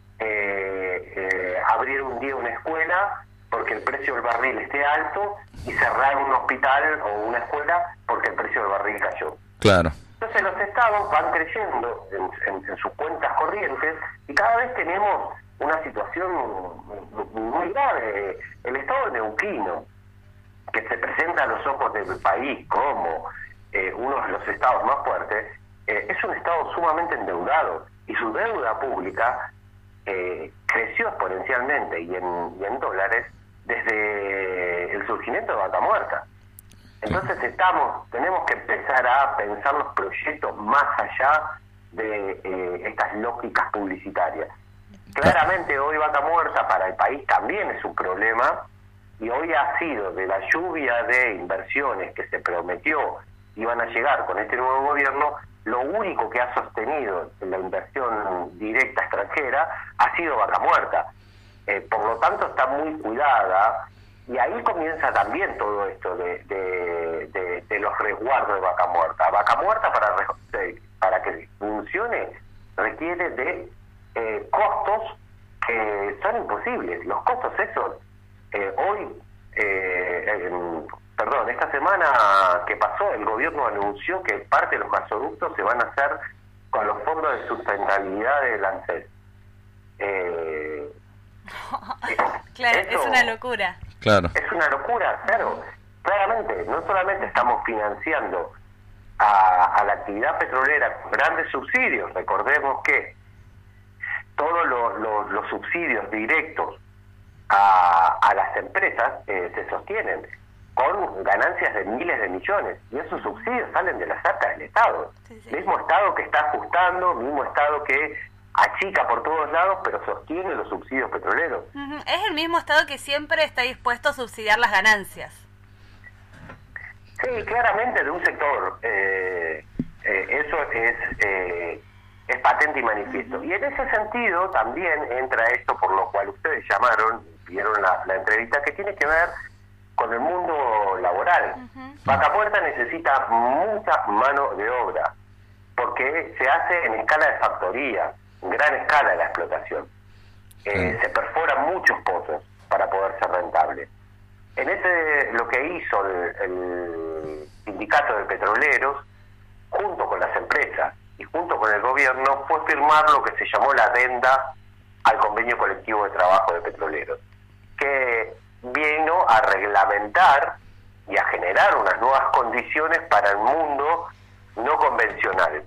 U: abrir un día una escuela porque el precio del barril esté alto y cerrar un hospital o una escuela porque el precio del barril cayó.
F: Claro.
U: Entonces los estados van creciendo en sus cuentas corrientes y cada vez tenemos una situación muy grave. El estado neuquino, que se presenta a los ojos del país como uno de los estados más fuertes, es un estado sumamente endeudado y su deuda pública creció exponencialmente y en dólares desde el surgimiento de Vaca Muerta. Entonces tenemos que empezar a pensar los proyectos más allá de estas lógicas publicitarias. Claramente hoy Vaca Muerta para el país también es un problema y hoy ha sido de la lluvia de inversiones que se prometió iban a llegar con este nuevo gobierno, lo único que ha sostenido la inversión directa extranjera ha sido Vaca Muerta. Por lo tanto está muy cuidada. Y ahí comienza también todo esto de los resguardos de Vaca Muerta. Vaca Muerta para que funcione requiere de costos que son imposibles. Los costos esos, esta semana que pasó el gobierno anunció que parte de los gasoductos se van a hacer con los fondos de sustentabilidad del ANSES.
E: Claro, es una locura.
F: Claro.
U: Es una locura, claro. Claramente, no solamente estamos financiando a la actividad petrolera con grandes subsidios, recordemos que todos los subsidios directos a las empresas se sostienen con ganancias de miles de millones, y esos subsidios salen de las arcas del Estado. Sí. Mismo Estado que está ajustando, mismo Estado que achica por todos lados, pero sostiene los subsidios petroleros.
E: Es el mismo Estado que siempre está dispuesto a subsidiar las ganancias.
U: Sí, claramente de un sector. Eso es patente y manifiesto. Y en ese sentido también entra esto por lo cual ustedes llamaron, vieron la entrevista, que tiene que ver con el mundo laboral. Vaca Muerta necesita mucha mano de obra, porque se hace en escala de factoría, en gran escala la explotación. Se perforan muchos pozos para poder ser rentable. Lo que hizo el sindicato de petroleros, junto con las empresas y junto con el gobierno, fue firmar lo que se llamó la adenda al convenio colectivo de trabajo de petroleros, que vino a reglamentar y a generar unas nuevas condiciones para el mundo no convencional,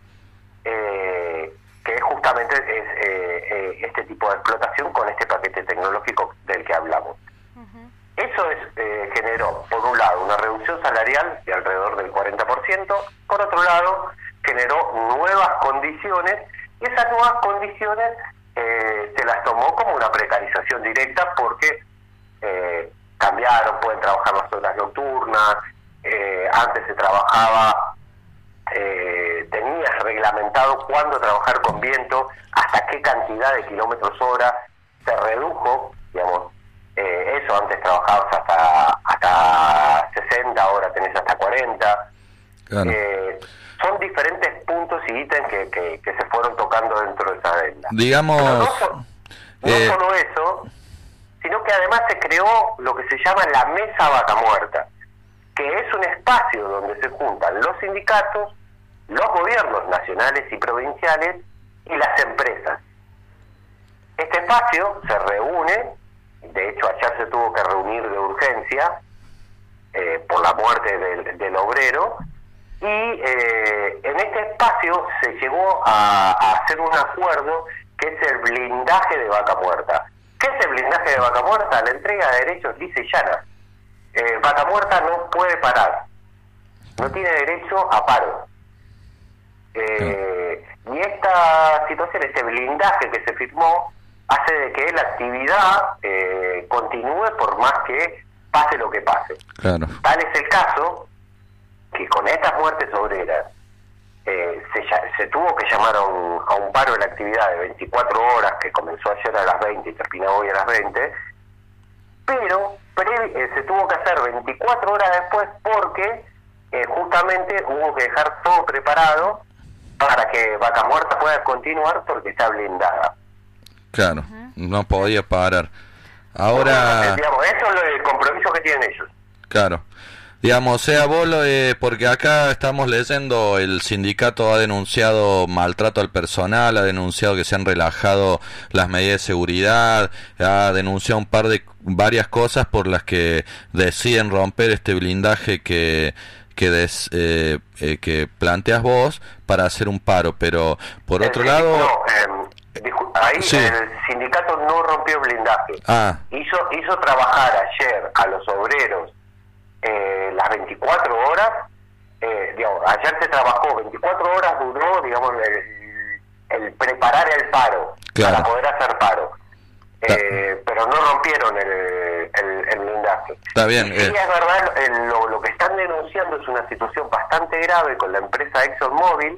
U: que justamente es este tipo de explotación con este paquete tecnológico del que hablamos. Eso Eso generó, por un lado, una reducción salarial de alrededor del 40%, por otro lado, generó nuevas condiciones, y esas nuevas condiciones se las tomó como una precarización directa porque cambiaron, pueden trabajar las horas nocturnas, antes se trabajaba, tenías reglamentado cuándo trabajar con viento, hasta qué cantidad de kilómetros hora, se redujo, digamos, eso antes trabajabas hasta 60, ahora tenés hasta 40.
F: Claro.
U: Son diferentes puntos y ítems que se fueron tocando dentro de esa adenda.
F: Digamos...
U: No solo eso, sino que además se creó lo que se llama la Mesa Vaca Muerta, que es un espacio donde se juntan los sindicatos, los gobiernos nacionales y provinciales y las empresas. Este espacio se reúne, de hecho ayer se tuvo que reunir de urgencia por la muerte del obrero, y en este espacio se llegó a hacer un acuerdo que es el blindaje de Vaca Muerta. ¿Qué es el blindaje de Vaca Muerta? La entrega de derechos lisa y llana. Vaca Muerta no puede parar, no tiene derecho a paro. Y esta situación, este blindaje que se firmó, hace de que la actividad continúe por más que pase lo que pase.
F: Claro.
U: Tal es el caso que con estas muertes obreras se tuvo que llamar a un paro de la actividad de 24 horas que comenzó ayer a las 20 y termina hoy a las 20, pero se tuvo que hacer 24 horas después porque justamente hubo que dejar todo preparado para que Vaca Muerta pueda continuar porque está blindada.
F: Claro, no podía parar. Ahora...
U: Digamos, eso es el compromiso que tienen ellos.
F: Claro. Digamos, sea vos, porque acá estamos leyendo, el sindicato ha denunciado maltrato al personal, ha denunciado que se han relajado las medidas de seguridad, ha denunciado varias cosas por las que deciden romper este blindaje que planteas vos para hacer un paro, pero por otro lado...
U: Ahí
F: sí.
U: El sindicato no rompió blindaje. Hizo trabajar ayer a los obreros las 24 horas. Digamos, ayer se trabajó 24 horas, duró, digamos, el preparar el paro,
F: claro,
U: para poder hacer paro. Pero no rompieron el blindaje.
F: Está bien.
U: Sí, es verdad, lo que están denunciando es una situación bastante grave con la empresa ExxonMobil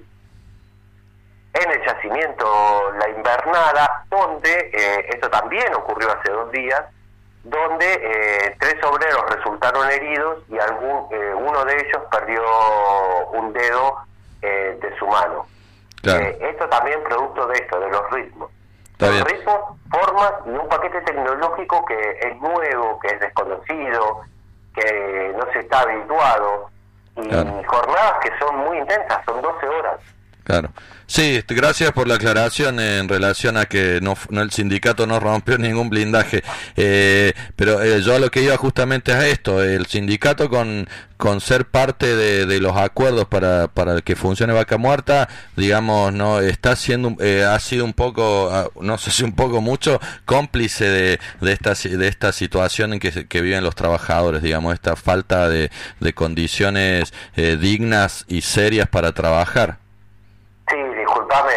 U: en el yacimiento La Invernada, donde, esto también ocurrió hace 2 días, donde 3 obreros resultaron heridos y uno de ellos perdió un dedo de su mano.
F: Claro.
U: Esto también producto de esto, de los ritmos.
F: Está
U: los
F: bien.
U: ritmos, formas y un paquete tecnológico que es nuevo, que es desconocido, que no se está habituado, y
F: claro,
U: jornadas que son muy intensas, son 12 horas.
F: Claro. Sí, gracias por la aclaración en relación a que no el sindicato no rompió ningún blindaje, pero yo a lo que iba justamente a esto, el sindicato con ser parte de los acuerdos para que funcione Vaca Muerta, digamos, no está siendo ha sido un poco, no sé si un poco mucho, cómplice de esta situación en que viven los trabajadores, digamos, esta falta de condiciones dignas y serias para trabajar.
U: Sí, disculpame,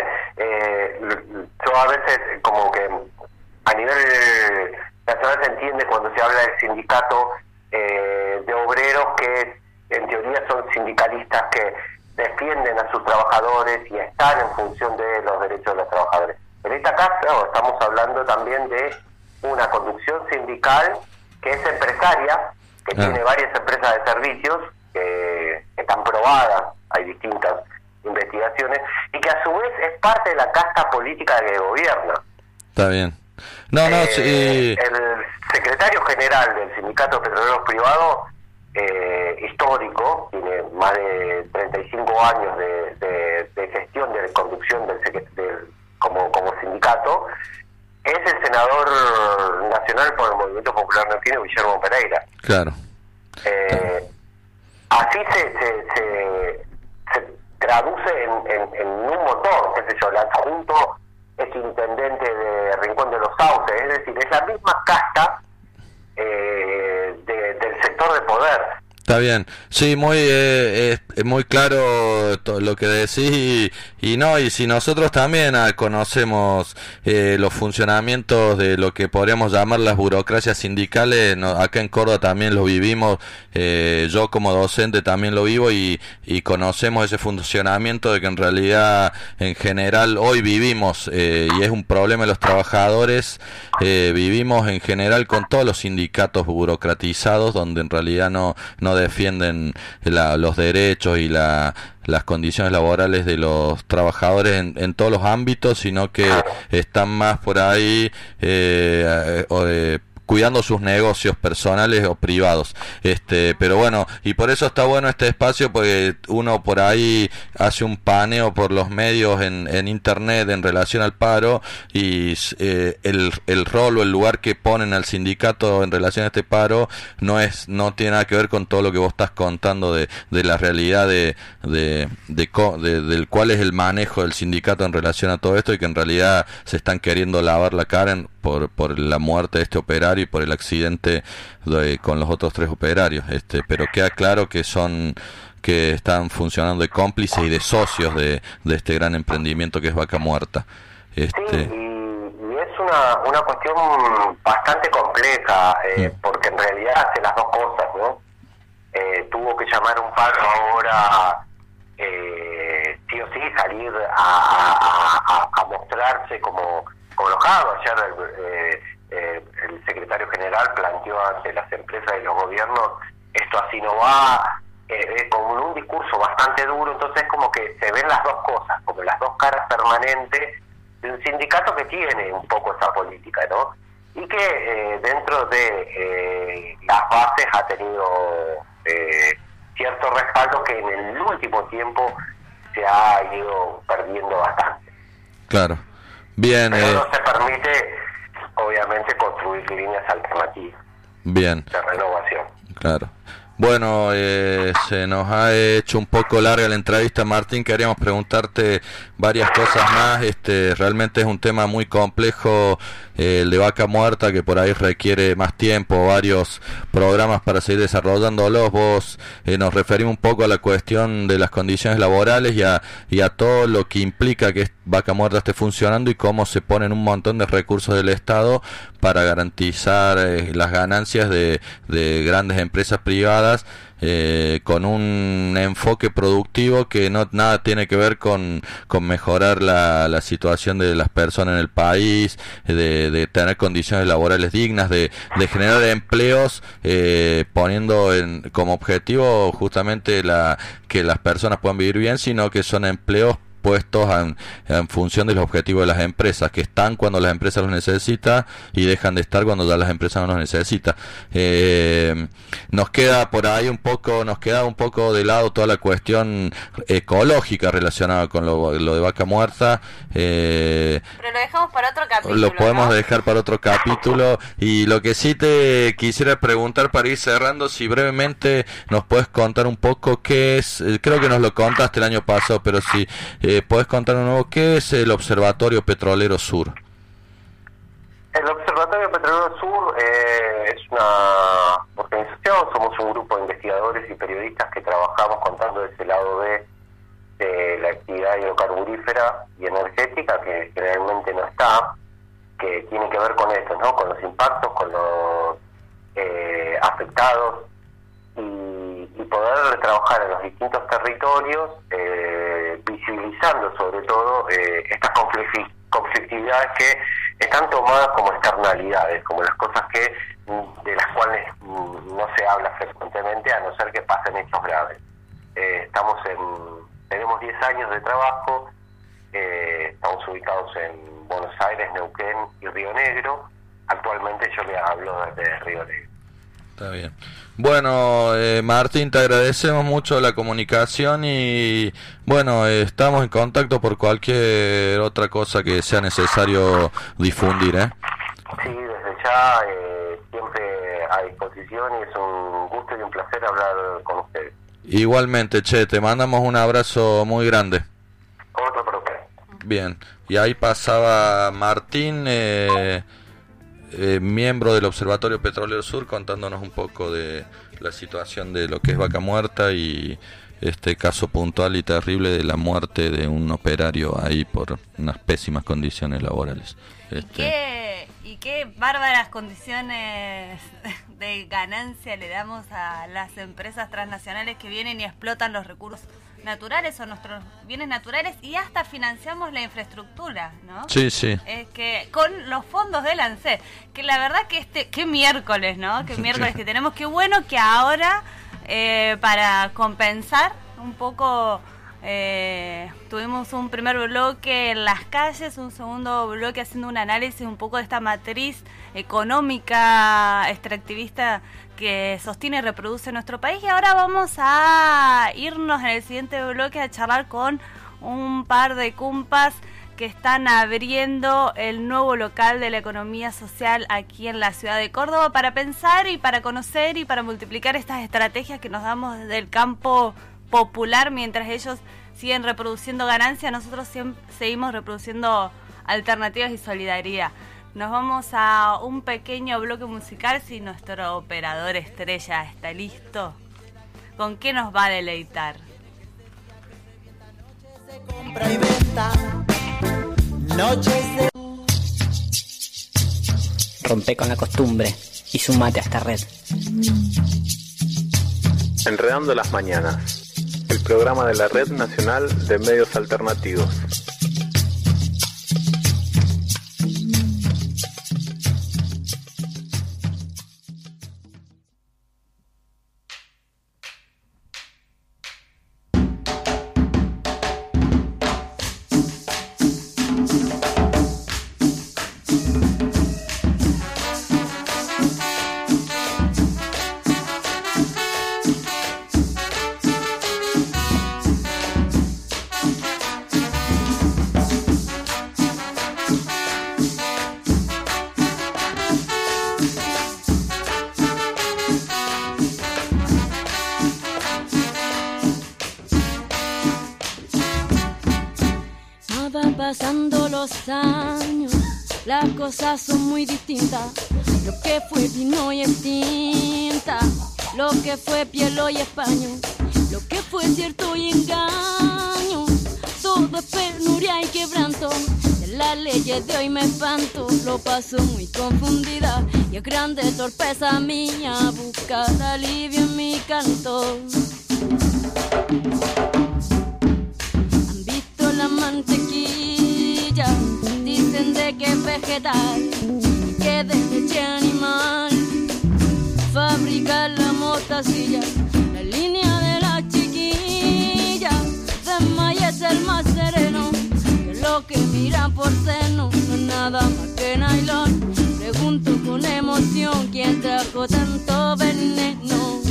U: yo a veces como que a nivel nacional se entiende cuando se habla del sindicato de obreros que en teoría son sindicalistas que defienden a sus trabajadores y están en función de los derechos de los trabajadores. En esta caso estamos hablando también de una conducción sindical que es empresaria, que tiene varias empresas de servicios que están probadas, hay distintas investigaciones, y que a su vez es parte de la casta política que gobierna.
F: Está bien. Sí.
U: El secretario general del Sindicato Petrolero Privado, histórico, tiene más de 35 años de gestión, de conducción como sindicato, es el senador nacional por el Movimiento Popular Neuquino, Guillermo Pereira.
F: Claro.
U: Así se traduce en un montón, qué sé yo, el adjunto es intendente de Rincón de los Sauces, es decir, es la misma casta de
F: Está bien, sí, muy claro lo que decís y si nosotros también conocemos los funcionamientos de lo que podríamos llamar las burocracias sindicales, acá en Córdoba también lo vivimos, yo como docente también lo vivo y conocemos ese funcionamiento de que en realidad en general hoy vivimos y es un problema de los trabajadores, vivimos en general con todos los sindicatos burocratizados donde en realidad no defienden los derechos y las condiciones laborales de los trabajadores en todos los ámbitos, sino que están más por ahí cuidando sus negocios personales o privados. Pero bueno, y por eso está bueno este espacio, porque uno por ahí hace un paneo por los medios en internet en relación al paro y el rol o el lugar que ponen al sindicato en relación a este paro no tiene nada que ver con todo lo que vos estás contando de la realidad del cuál es el manejo del sindicato en relación a todo esto, y que en realidad se están queriendo lavar la cara por la muerte de este operario y por el accidente con los otros 3 operarios, pero queda claro que están funcionando de cómplices y de socios de este gran emprendimiento que es Vaca Muerta.
U: Sí, y es una cuestión bastante compleja, porque en realidad hace las dos cosas, ¿no? Tuvo que llamar un paro ahora, sí o sí, salir a mostrarse como enojado. Ayer el secretario general planteó ante las empresas y los gobiernos, esto así no va, con un discurso bastante duro. Entonces como que se ven las dos cosas, como las dos caras permanentes de un sindicato que tiene un poco esa política, ¿no? Y que dentro de las bases ha tenido cierto respaldo que en el último tiempo se ha ido perdiendo bastante.
F: Claro. Bien.
U: Pero no se permite, obviamente, construir líneas alternativas.
F: Bien.
U: De renovación.
F: Claro. Bueno, se nos ha hecho un poco larga la entrevista, Martín. Queríamos preguntarte varias cosas más. Realmente es un tema muy complejo, el de Vaca Muerta, que por ahí requiere más tiempo, varios programas para seguir desarrollándolos. Vos nos referimos un poco a la cuestión de las condiciones laborales y a todo lo que implica que Vaca Muerta esté funcionando y cómo se ponen un montón de recursos del Estado para garantizar las ganancias de grandes empresas privadas, con un enfoque productivo que nada tiene que ver con mejorar la situación de las personas en el país, de tener condiciones laborales dignas, de generar empleos, poniendo como objetivo justamente que las personas puedan vivir bien, sino que son empleos puestos en función de los objetivos de las empresas, que están cuando las empresas los necesitan y dejan de estar cuando ya las empresas no los necesitan. Nos queda por ahí un poco de lado toda la cuestión ecológica relacionada con lo de Vaca Muerta.
E: Pero lo dejamos para otro capítulo.
F: Lo podemos dejar para otro capítulo. Y lo que sí te quisiera preguntar para ir cerrando, si brevemente nos puedes contar un poco qué es, creo que nos lo contaste el año pasado, pero si ¿puedes contar de nuevo qué es el Observatorio Petrolero Sur?
U: El Observatorio Petrolero Sur es una organización, somos un grupo de investigadores y periodistas que trabajamos contando ese lado de la actividad hidrocarburífera y energética, que generalmente no está, que tiene que ver con esto, ¿no? Con los impactos, con los afectados, y poder trabajar en los distintos territorios, visibilizando sobre todo estas conflictividades que están tomadas como externalidades, como las cosas de las cuales no se habla frecuentemente, a no ser que pasen hechos graves. Tenemos 10 años de trabajo, estamos ubicados en Buenos Aires, Neuquén y Río Negro. Actualmente yo les hablo desde Río Negro.
F: Está bien. Bueno, Martín, te agradecemos mucho la comunicación y bueno, estamos en contacto por cualquier otra cosa que sea necesario difundir,
U: Sí, desde ya, siempre a disposición, y es un gusto y un placer hablar con ustedes.
F: Igualmente, te mandamos un abrazo muy grande.
U: Otro para usted.
F: Bien, y ahí pasaba Martín, miembro del Observatorio Petrolero Sur, contándonos un poco de la situación de lo que es Vaca Muerta y este caso puntual y terrible de la muerte de un operario ahí por unas pésimas condiciones laborales.
E: Y qué bárbaras condiciones de ganancia le damos a las empresas transnacionales que vienen y explotan los recursos naturales o nuestros bienes naturales y hasta financiamos la infraestructura, ¿no?
F: Sí, sí.
E: Es que con los fondos del ANSES, que la verdad que qué miércoles, ¿no? Qué miércoles que tenemos, qué bueno que ahora para compensar un poco tuvimos un primer bloque en las calles, un segundo bloque haciendo un análisis un poco de esta matriz económica extractivista que sostiene y reproduce nuestro país, y ahora vamos a irnos en el siguiente bloque a charlar con un par de compas que están abriendo el nuevo local de la economía social aquí en la ciudad de Córdoba para pensar y para conocer y para multiplicar estas estrategias que nos damos desde el campo popular. Mientras ellos siguen reproduciendo ganancias, nosotros seguimos reproduciendo alternativas y solidaridad. Nos vamos a un pequeño bloque musical. Si nuestro operador estrella está listo, ¿con qué nos va a deleitar?
G: Compra y venta, noches de...
B: Rompe con la costumbre y sumate a esta red.
S: Enredando las mañanas, el programa de la Red Nacional de Medios Alternativos.
T: Pasando los años, las cosas son muy distintas. Lo que fue vino y es tinta, lo que fue piel hoy es paño, lo que fue cierto y engaño, todo es penuria y quebranto. De las leyes de hoy me espanto, lo paso muy confundida y es grande torpeza mía buscar alivio en mi canto. Han visto la mantequilla, dicen de que es vegetal y que de leche animal fabrican la motacilla. La línea de la chiquilla de maíz es el más sereno, que lo que miran por seno no es nada más que nylon. Pregunto con emoción quién trajo tanto veneno.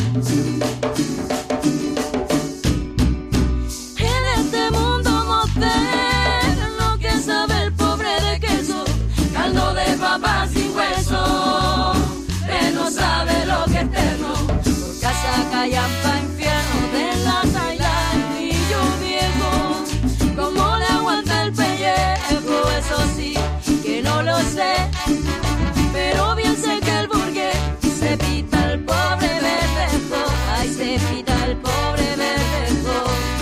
T: En este mundo moderno, que sabe el pobre de queso, caldo de papa sin hueso, él no sabe lo que es eterno. Por casa callampa infierno de la Tailandia y yo viejo, como le aguanta el pellejo, eso sí que no lo sé, pero bien sé que el burgués se pita el pobre verdejo, ay se pita el pobre verdejo.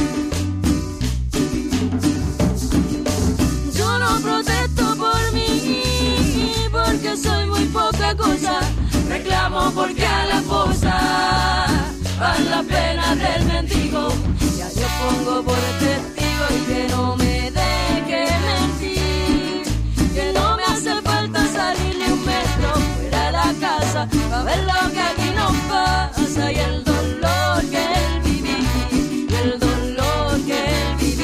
T: Yo no protesto por mí, porque soy muy poca cosa, reclamo porque a la fosa van las penas del mendigo. Ya yo pongo por testigo y que no me deje mentir, que no me hace falta salir ni un metro fuera de la casa para ver lo que aquí nos pasa y el dolor que él viví, y el dolor que él viví.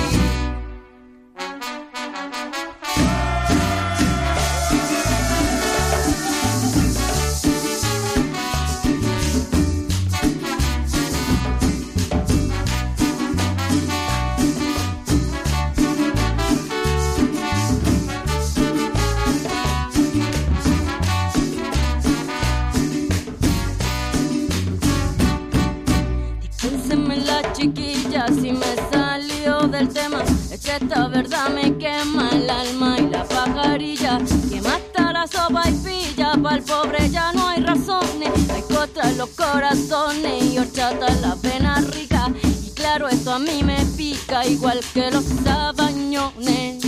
T: Dispénseme la chiquilla si me salió del tema, es que esta verdad me quema el alma y la pajarilla, que mata la sopa y pilla para al pobre ya no hay razones. Hay costra en los corazones y horchata en la pena rica. Y claro, esto a mí me pica igual que los sabañones.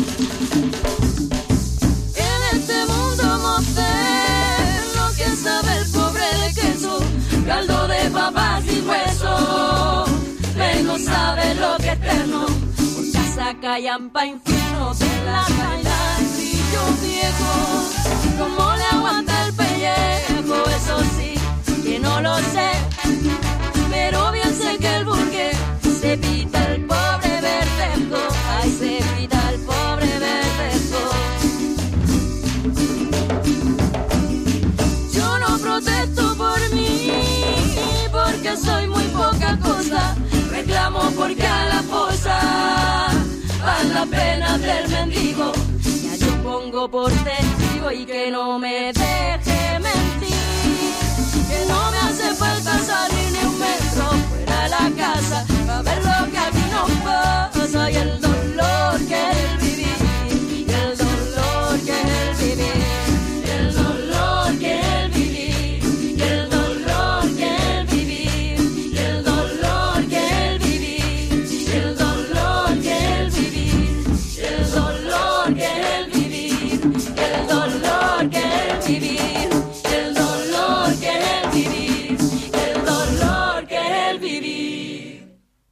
T: En este mundo moderno, ¿quién sabe el pobre de queso? Caldo de papa sin hueso. Él no sabe lo que es eterno. Por casa callampa infierno de la bailadrillo viejo. ¿Cómo le aguanta el pellejo? Eso sí, que no lo sé. Pero bien sé que el burgués se evita el pobre verdejo. Ay, se evita el pobre verdejo. Yo no protesto por mí, porque soy muy poca cosa. Reclamo porque a la fosa a la pena del mendigo. Ya yo pongo por testigo y que no me deje mentir. Que no me hace falta salir ni un metro fuera de la casa para ver lo que aquí nos pasa y el dolor que es el vivir. Y el dolor que es el vivir. Y el dolor que es el vivir. Y el dolor que es el vivir. Y el dolor que es el vivir. Y el dolor que es el vivir. Y el dolor que es el vivir. Y el dolor que es el vivir. Y el dolor que es el vivir. Y el dolor que es el vivir.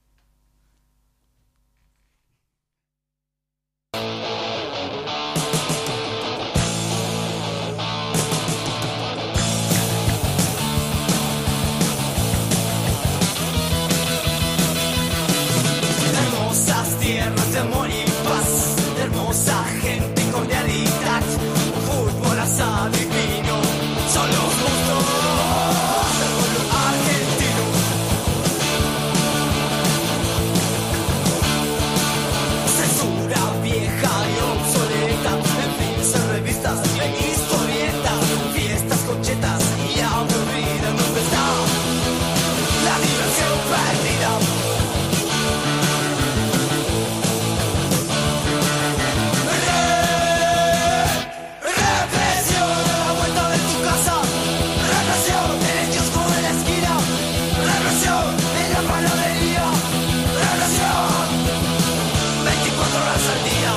A: Hermosas tierras de amor y paz, hermosa gente y cordialidad, un fútbol asado y vino, son los gustos del pueblo argentino. Censura vieja y obsoleta, en fin, revistas y historietas, fiestas, conchetas y aburridas, ¿dónde está la diversión perdida? Represión a la vuelta de tu casa, represión en el kiosco de la esquina, represión en la panadería, represión 24 horas al día.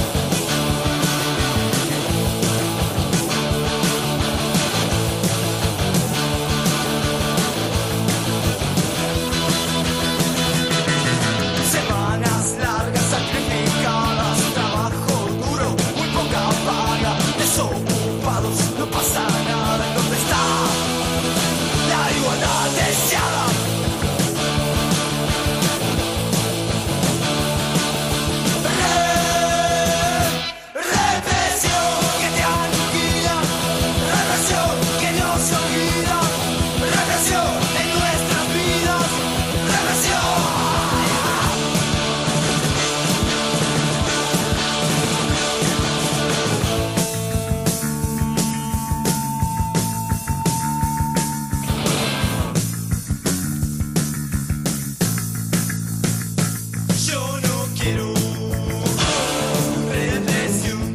A: Semanas largas sacrificadas, trabajo duro, muy poca paga, desocupados, no pasa nada. ¿En dónde está la igualdad deseada? Represión que te aniquila, represión que no se olvida, represión en nuestras vidas, represión. Yo no quiero represión.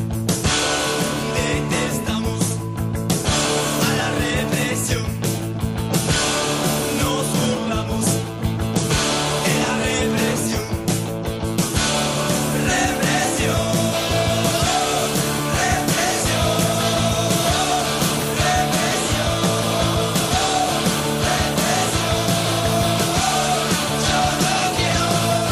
A: Detestamos a la represión. Nos burlamos de la represión. Represión. Represión. Yo no quiero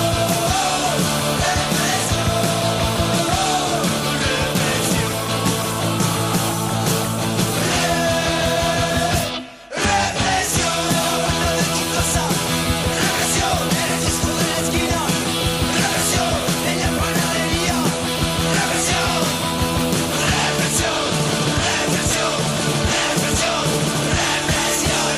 A: represión a la vuelta de tu casa, represión en el kiosco de la esquina, represión en la panadería, represión, represión, represión, represión, represión.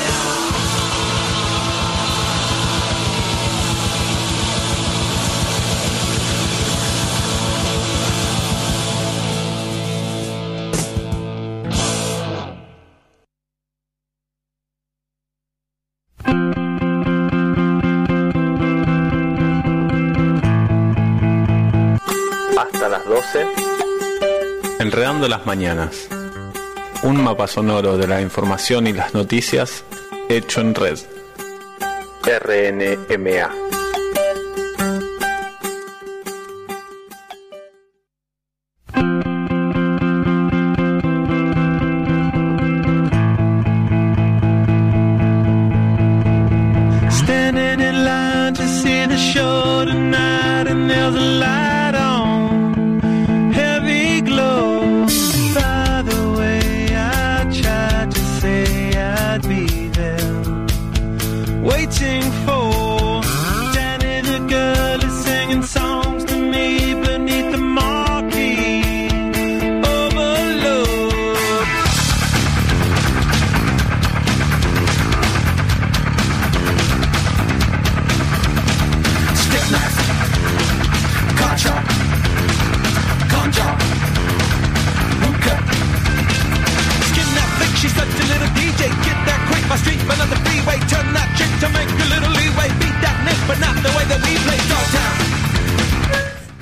S: Hasta las 12. Enredando las mañanas. Un mapa sonoro de la información y las noticias hecho en red. RNMA.
A: Standing in line to see the show tonight, and there's a light on, heavy glow. By the way, I tried to say I'd be there, waiting for Danny the girl is singing songs to me beneath the marquee. Overload. Stick knife, car chop, con job, hookah. Skin that flick, she's such a little DJ. Get that quick, my street, but on the freeway. Turn that chick to make a little leeway. Beat that nick, but not the way that we play Dogtown.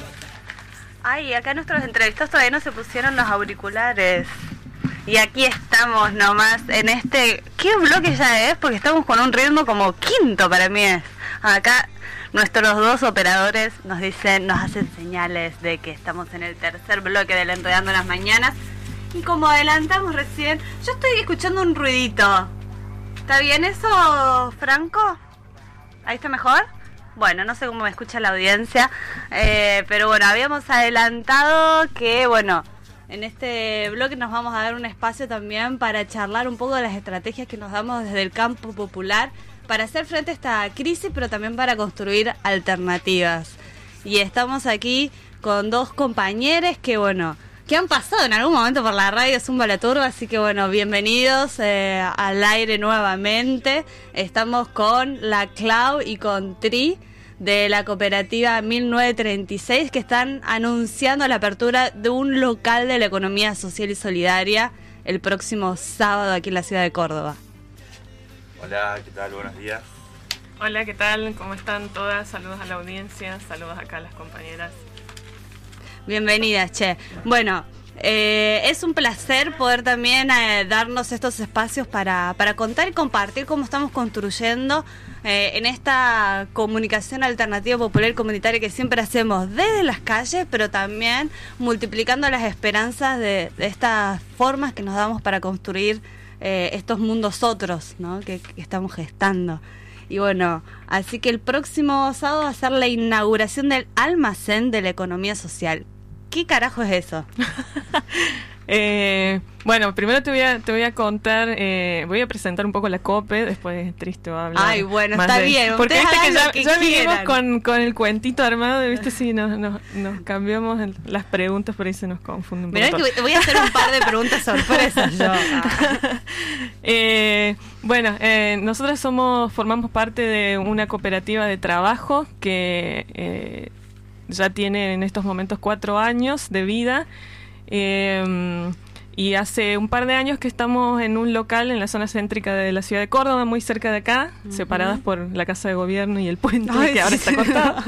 E: Ay, acá nuestros entrevistados todavía no se pusieron los auriculares. Y aquí estamos nomás en este... ¿Qué bloque ya es? Porque estamos con un ritmo como quinto para mí es. Acá nuestros dos operadores nos dicen, nos hacen señales de que estamos en el tercer bloque del Enredando las Mañanas. Y como adelantamos recién, yo estoy escuchando un ruidito. ¿Está bien eso, Franco? ¿Ahí está mejor? Bueno, no sé cómo me escucha la audiencia, pero bueno, habíamos adelantado que, bueno, en este bloque nos vamos a dar un espacio también para charlar un poco de las estrategias que nos damos desde el campo popular para hacer frente a esta crisis, pero también para construir alternativas. Y estamos aquí con dos compañeros que, bueno, que han pasado en algún momento por la radio Zumba la Turba, así que bueno, bienvenidos al aire nuevamente. Estamos con la Clau y con Tri de la cooperativa 1936, que están anunciando la apertura de un local de la economía social y solidaria el próximo sábado aquí en la ciudad de Córdoba.
D: Hola, ¿qué tal? Buenos días.
V: Hola, ¿qué tal? ¿Cómo están todas? Saludos a la audiencia, saludos acá a las compañeras.
E: Bienvenidas, che. Bueno, es un placer poder también darnos estos espacios para contar y compartir cómo estamos construyendo en esta comunicación alternativa popular y comunitaria que siempre hacemos desde las calles, pero también multiplicando las esperanzas de estas formas que nos damos para construir estos mundos otros, ¿no? que estamos gestando. Y bueno, así que el próximo sábado va a ser la inauguración del almacén de la economía social. ¿Qué carajo es eso?
V: Bueno, primero te voy a contar, voy a presentar un poco la COPE, después Triste va a hablar.
E: Ay, bueno, está bien.
V: Porque viste que ya vinimos
E: quieran.
V: con el cuentito armado, viste, si nos cambiamos las preguntas, por ahí se nos confunden un poco.
E: Mirá que voy a hacer un par de preguntas sorpresas yo.
V: Bueno, nosotros formamos parte de una cooperativa de trabajo que ya tiene en estos momentos 4 años de vida. Y hace un par de años que estamos en un local en la zona céntrica de la ciudad de Córdoba, muy cerca de acá, separadas por la Casa de Gobierno y el puente. Ay, que ahora está cortado.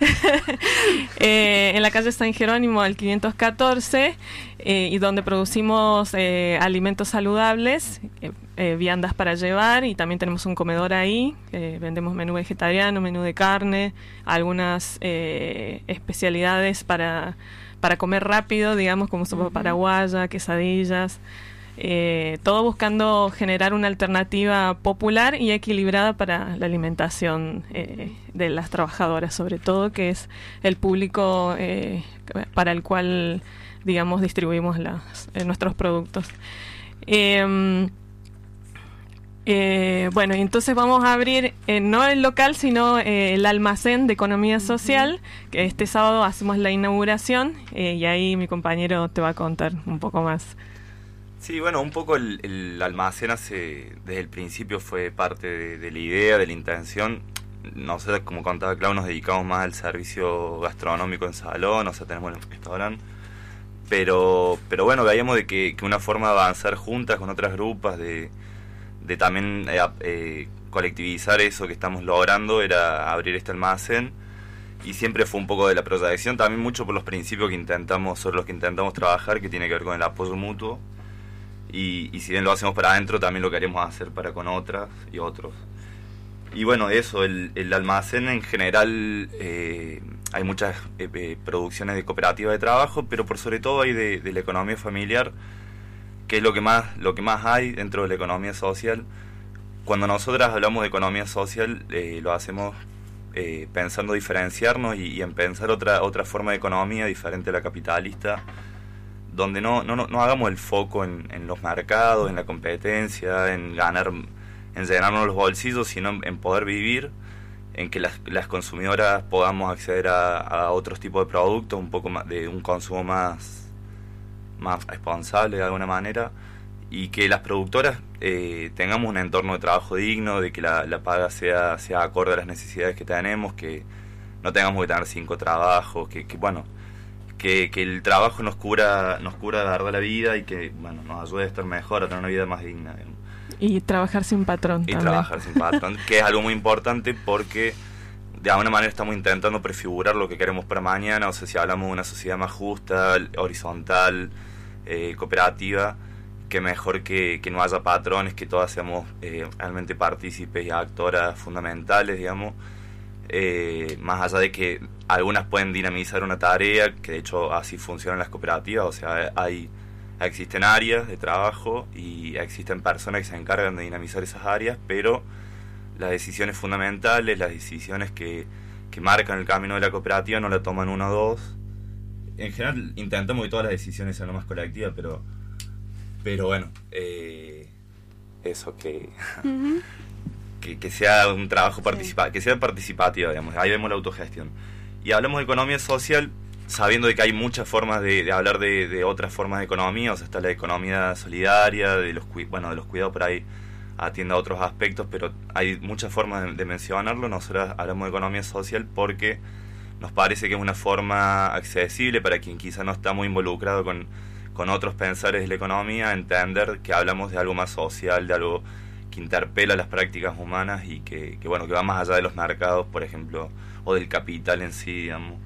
V: En la calle San Jerónimo al 514, y donde producimos alimentos saludables, viandas para llevar, y también tenemos un comedor ahí. Vendemos menú vegetariano, menú de carne, algunas especialidades para comer rápido, digamos, como sopa paraguaya, quesadillas, todo buscando generar una alternativa popular y equilibrada para la alimentación de las trabajadoras, sobre todo, que es el público para el cual, digamos, distribuimos nuestros productos. Bueno, y entonces vamos a abrir no el local, sino el almacén de economía social, que este sábado hacemos la inauguración, y ahí mi compañero te va a contar un poco más.
D: Sí, bueno, un poco el almacén desde el principio fue parte de la idea, de la intención. Nosotros, como contaba Clau, nos dedicamos más al servicio gastronómico en salón, o sea, tenemos el restaurante. Pero bueno, veíamos de que una forma de avanzar juntas con otras grupas, de también colectivizar eso que estamos logrando, era abrir este almacén. Y siempre fue un poco de la proyección, también mucho por los principios sobre los que intentamos trabajar, que tiene que ver con el apoyo mutuo. y si bien lo hacemos para adentro, también lo queremos hacer para con otras y otros. Y bueno, eso, el almacén en general, hay muchas producciones de cooperativa de trabajo, pero por sobre todo hay de la economía familiar, que es lo que más hay dentro de la economía social. Cuando nosotras hablamos de economía social, lo hacemos pensando diferenciarnos y en pensar otra forma de economía diferente a la capitalista, donde no hagamos el foco en los mercados, en la competencia, en llenarnos los bolsillos, sino en poder vivir, en que las consumidoras podamos acceder a otros tipos de productos, un poco más de un consumo más responsable de alguna manera, y que las productoras tengamos un entorno de trabajo digno, de que la paga sea acorde a las necesidades que tenemos, que no tengamos que tener 5 trabajos, que el trabajo nos cura de verdad la vida y que nos ayude a estar mejor, a tener una vida más digna, digamos.
V: Y trabajar sin patrón
D: Y
V: también.
D: trabajar sin patrón, que es algo muy importante porque de alguna manera estamos intentando prefigurar lo que queremos para mañana. O sea, si hablamos de una sociedad más justa, horizontal, cooperativa, que mejor que no haya patrones, que todas seamos realmente partícipes y actoras fundamentales, digamos. Más allá de que algunas pueden dinamizar una tarea, que de hecho así funcionan las cooperativas, o sea, existen áreas de trabajo y existen personas que se encargan de dinamizar esas áreas, pero las decisiones fundamentales, las decisiones que marcan el camino de la cooperativa no la toman uno o dos. En general intentamos que todas las decisiones sean lo más colectivas, pero bueno, eso que sea un trabajo participativo, que sea participativo, digamos, ahí vemos la autogestión. Y hablamos de economía social sabiendo de que hay muchas formas de hablar de otras formas de economía. O sea, está la economía solidaria, de los cuidados, por ahí atiende a otros aspectos, pero hay muchas formas de mencionarlo. Nosotros hablamos de economía social porque nos parece que es una forma accesible para quien quizá no está muy involucrado con otros pensares de la economía, entender que hablamos de algo más social, de algo que interpela las prácticas humanas y que va más allá de los mercados, por ejemplo, o del capital en sí, digamos.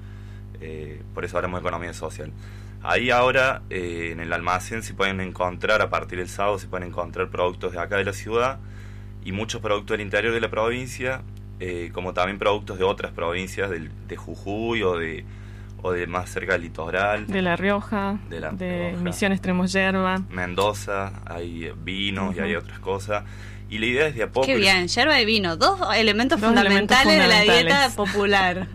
D: Por eso hablamos de economía social. Ahí ahora, en el almacén se pueden encontrar, a partir del sábado, se pueden encontrar productos de acá de la ciudad y muchos productos del interior de la provincia, como también productos de otras provincias, de Jujuy o de más cerca del litoral.
V: De La Rioja, de Misiones Tenemos Yerba.
D: Mendoza, hay vinos y hay otras cosas. Y la idea es de a poco...
E: Qué bien, yerba y vino, dos elementos fundamentales de la dieta popular.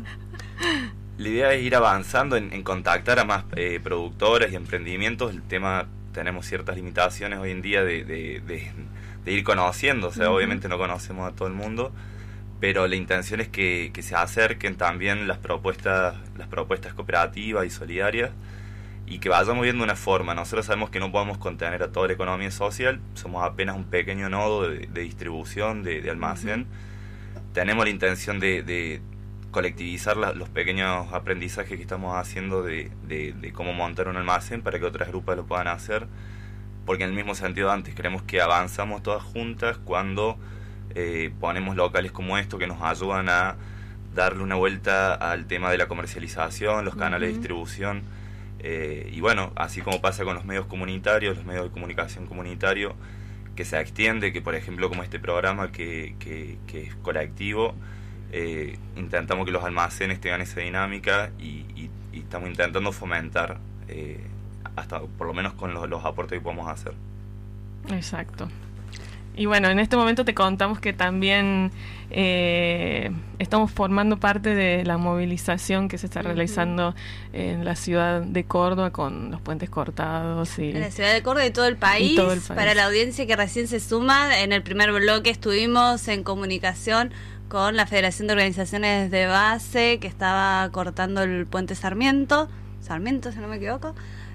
D: La idea es ir avanzando en contactar a más productores y emprendimientos. El tema, tenemos ciertas limitaciones hoy en día de ir conociendo. O sea, obviamente no conocemos a todo el mundo, pero la intención es que se acerquen también las propuestas cooperativas y solidarias y que vayamos viendo una forma. Nosotros sabemos que no podemos contener a toda la economía social, somos apenas un pequeño nodo de distribución, de almacén. Tenemos la intención de colectivizar los pequeños aprendizajes que estamos haciendo de cómo montar un almacén para que otras grupos lo puedan hacer, porque en el mismo sentido antes creemos que avanzamos todas juntas cuando ponemos locales como esto que nos ayudan a darle una vuelta al tema de la comercialización, los canales de distribución, y bueno, así como pasa con los medios comunitarios, los medios de comunicación comunitario, que se extiende, que por ejemplo como este programa que es colectivo, intentamos que los almacenes tengan esa dinámica y estamos intentando fomentar hasta por lo menos con los aportes que podemos hacer.
V: Exacto. Y bueno, en este momento te contamos que también estamos formando parte de la movilización que se está realizando en la ciudad de Córdoba con los puentes cortados. En
E: la ciudad de Córdoba y todo el país. Para la audiencia que recién se suma, en el primer bloque estuvimos en comunicación con la Federación de Organizaciones de Base, que estaba cortando el puente Sarmiento, si no me equivoco,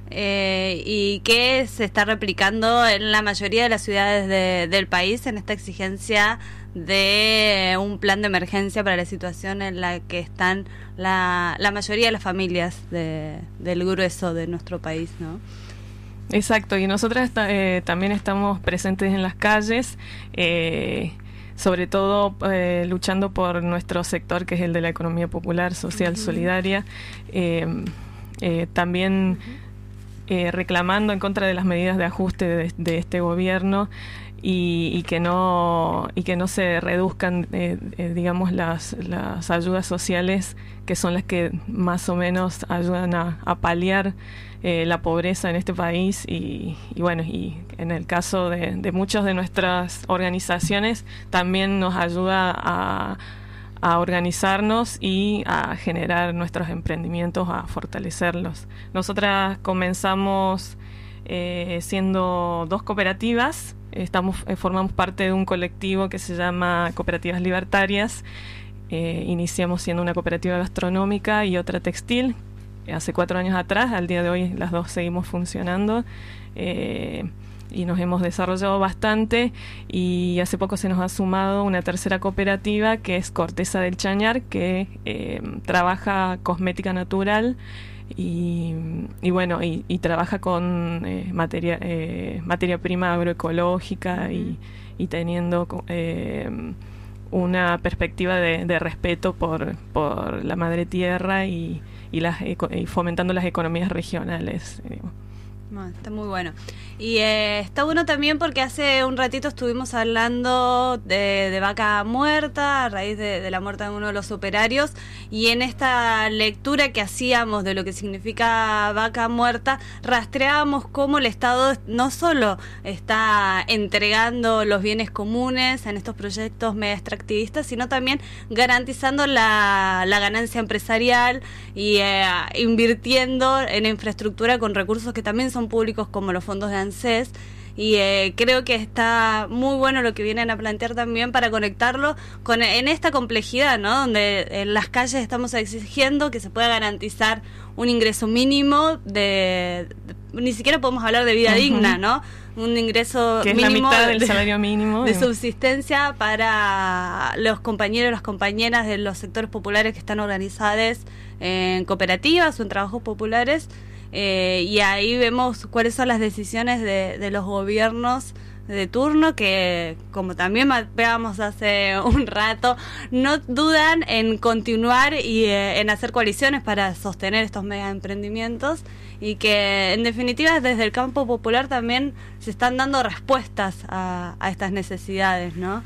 E: y que se está replicando en la mayoría de las ciudades del país en esta exigencia de un plan de emergencia para la situación en la que están la mayoría de las familias del grueso de nuestro país, ¿no?
V: Exacto, y nosotras también estamos presentes en las calles, sobre todo luchando por nuestro sector, que es el de la economía popular, social, solidaria. También reclamando en contra de las medidas de ajuste de este gobierno y que no se reduzcan digamos las ayudas sociales, que son las que más o menos ayudan a paliar la pobreza en este país y bueno, y en el caso de muchas de nuestras organizaciones también nos ayuda a organizarnos y a generar nuestros emprendimientos, a fortalecerlos. Nosotras comenzamos siendo 2 cooperativas. Formamos parte de un colectivo que se llama Cooperativas Libertarias. Iniciamos siendo una cooperativa gastronómica y otra textil hace 4 años atrás. Al día de hoy las 2 seguimos funcionando y nos hemos desarrollado bastante, y hace poco se nos ha sumado una tercera cooperativa que es Corteza del Chañar, que trabaja cosmética natural y bueno, y trabaja con materia prima agroecológica y teniendo una perspectiva de respeto por la madre tierra y fomentando las economías regionales.
E: Está muy bueno. Y está bueno también porque hace un ratito estuvimos hablando de vaca muerta a raíz de la muerte de uno de los operarios, y en esta lectura que hacíamos de lo que significa vaca muerta, rastreábamos cómo el Estado no solo está entregando los bienes comunes en estos proyectos mega extractivistas, sino también garantizando la ganancia empresarial y invirtiendo en infraestructura con recursos que también son públicos, como los fondos de ANSES, y creo que está muy bueno lo que vienen a plantear también para conectarlo en esta complejidad, ¿no? Donde en las calles estamos exigiendo que se pueda garantizar un ingreso mínimo ni siquiera podemos hablar de vida digna, ¿no? Un ingreso
V: que
E: mínimo,
V: es la mitad del salario mínimo
E: de subsistencia para los compañeros y las compañeras de los sectores populares que están organizados en cooperativas o en trabajos populares. Y ahí vemos cuáles son las decisiones de los gobiernos de turno, que como también mapeamos hace un rato, no dudan en continuar y en hacer coaliciones para sostener estos mega emprendimientos, y que en definitiva desde el campo popular también se están dando respuestas a estas necesidades, ¿no?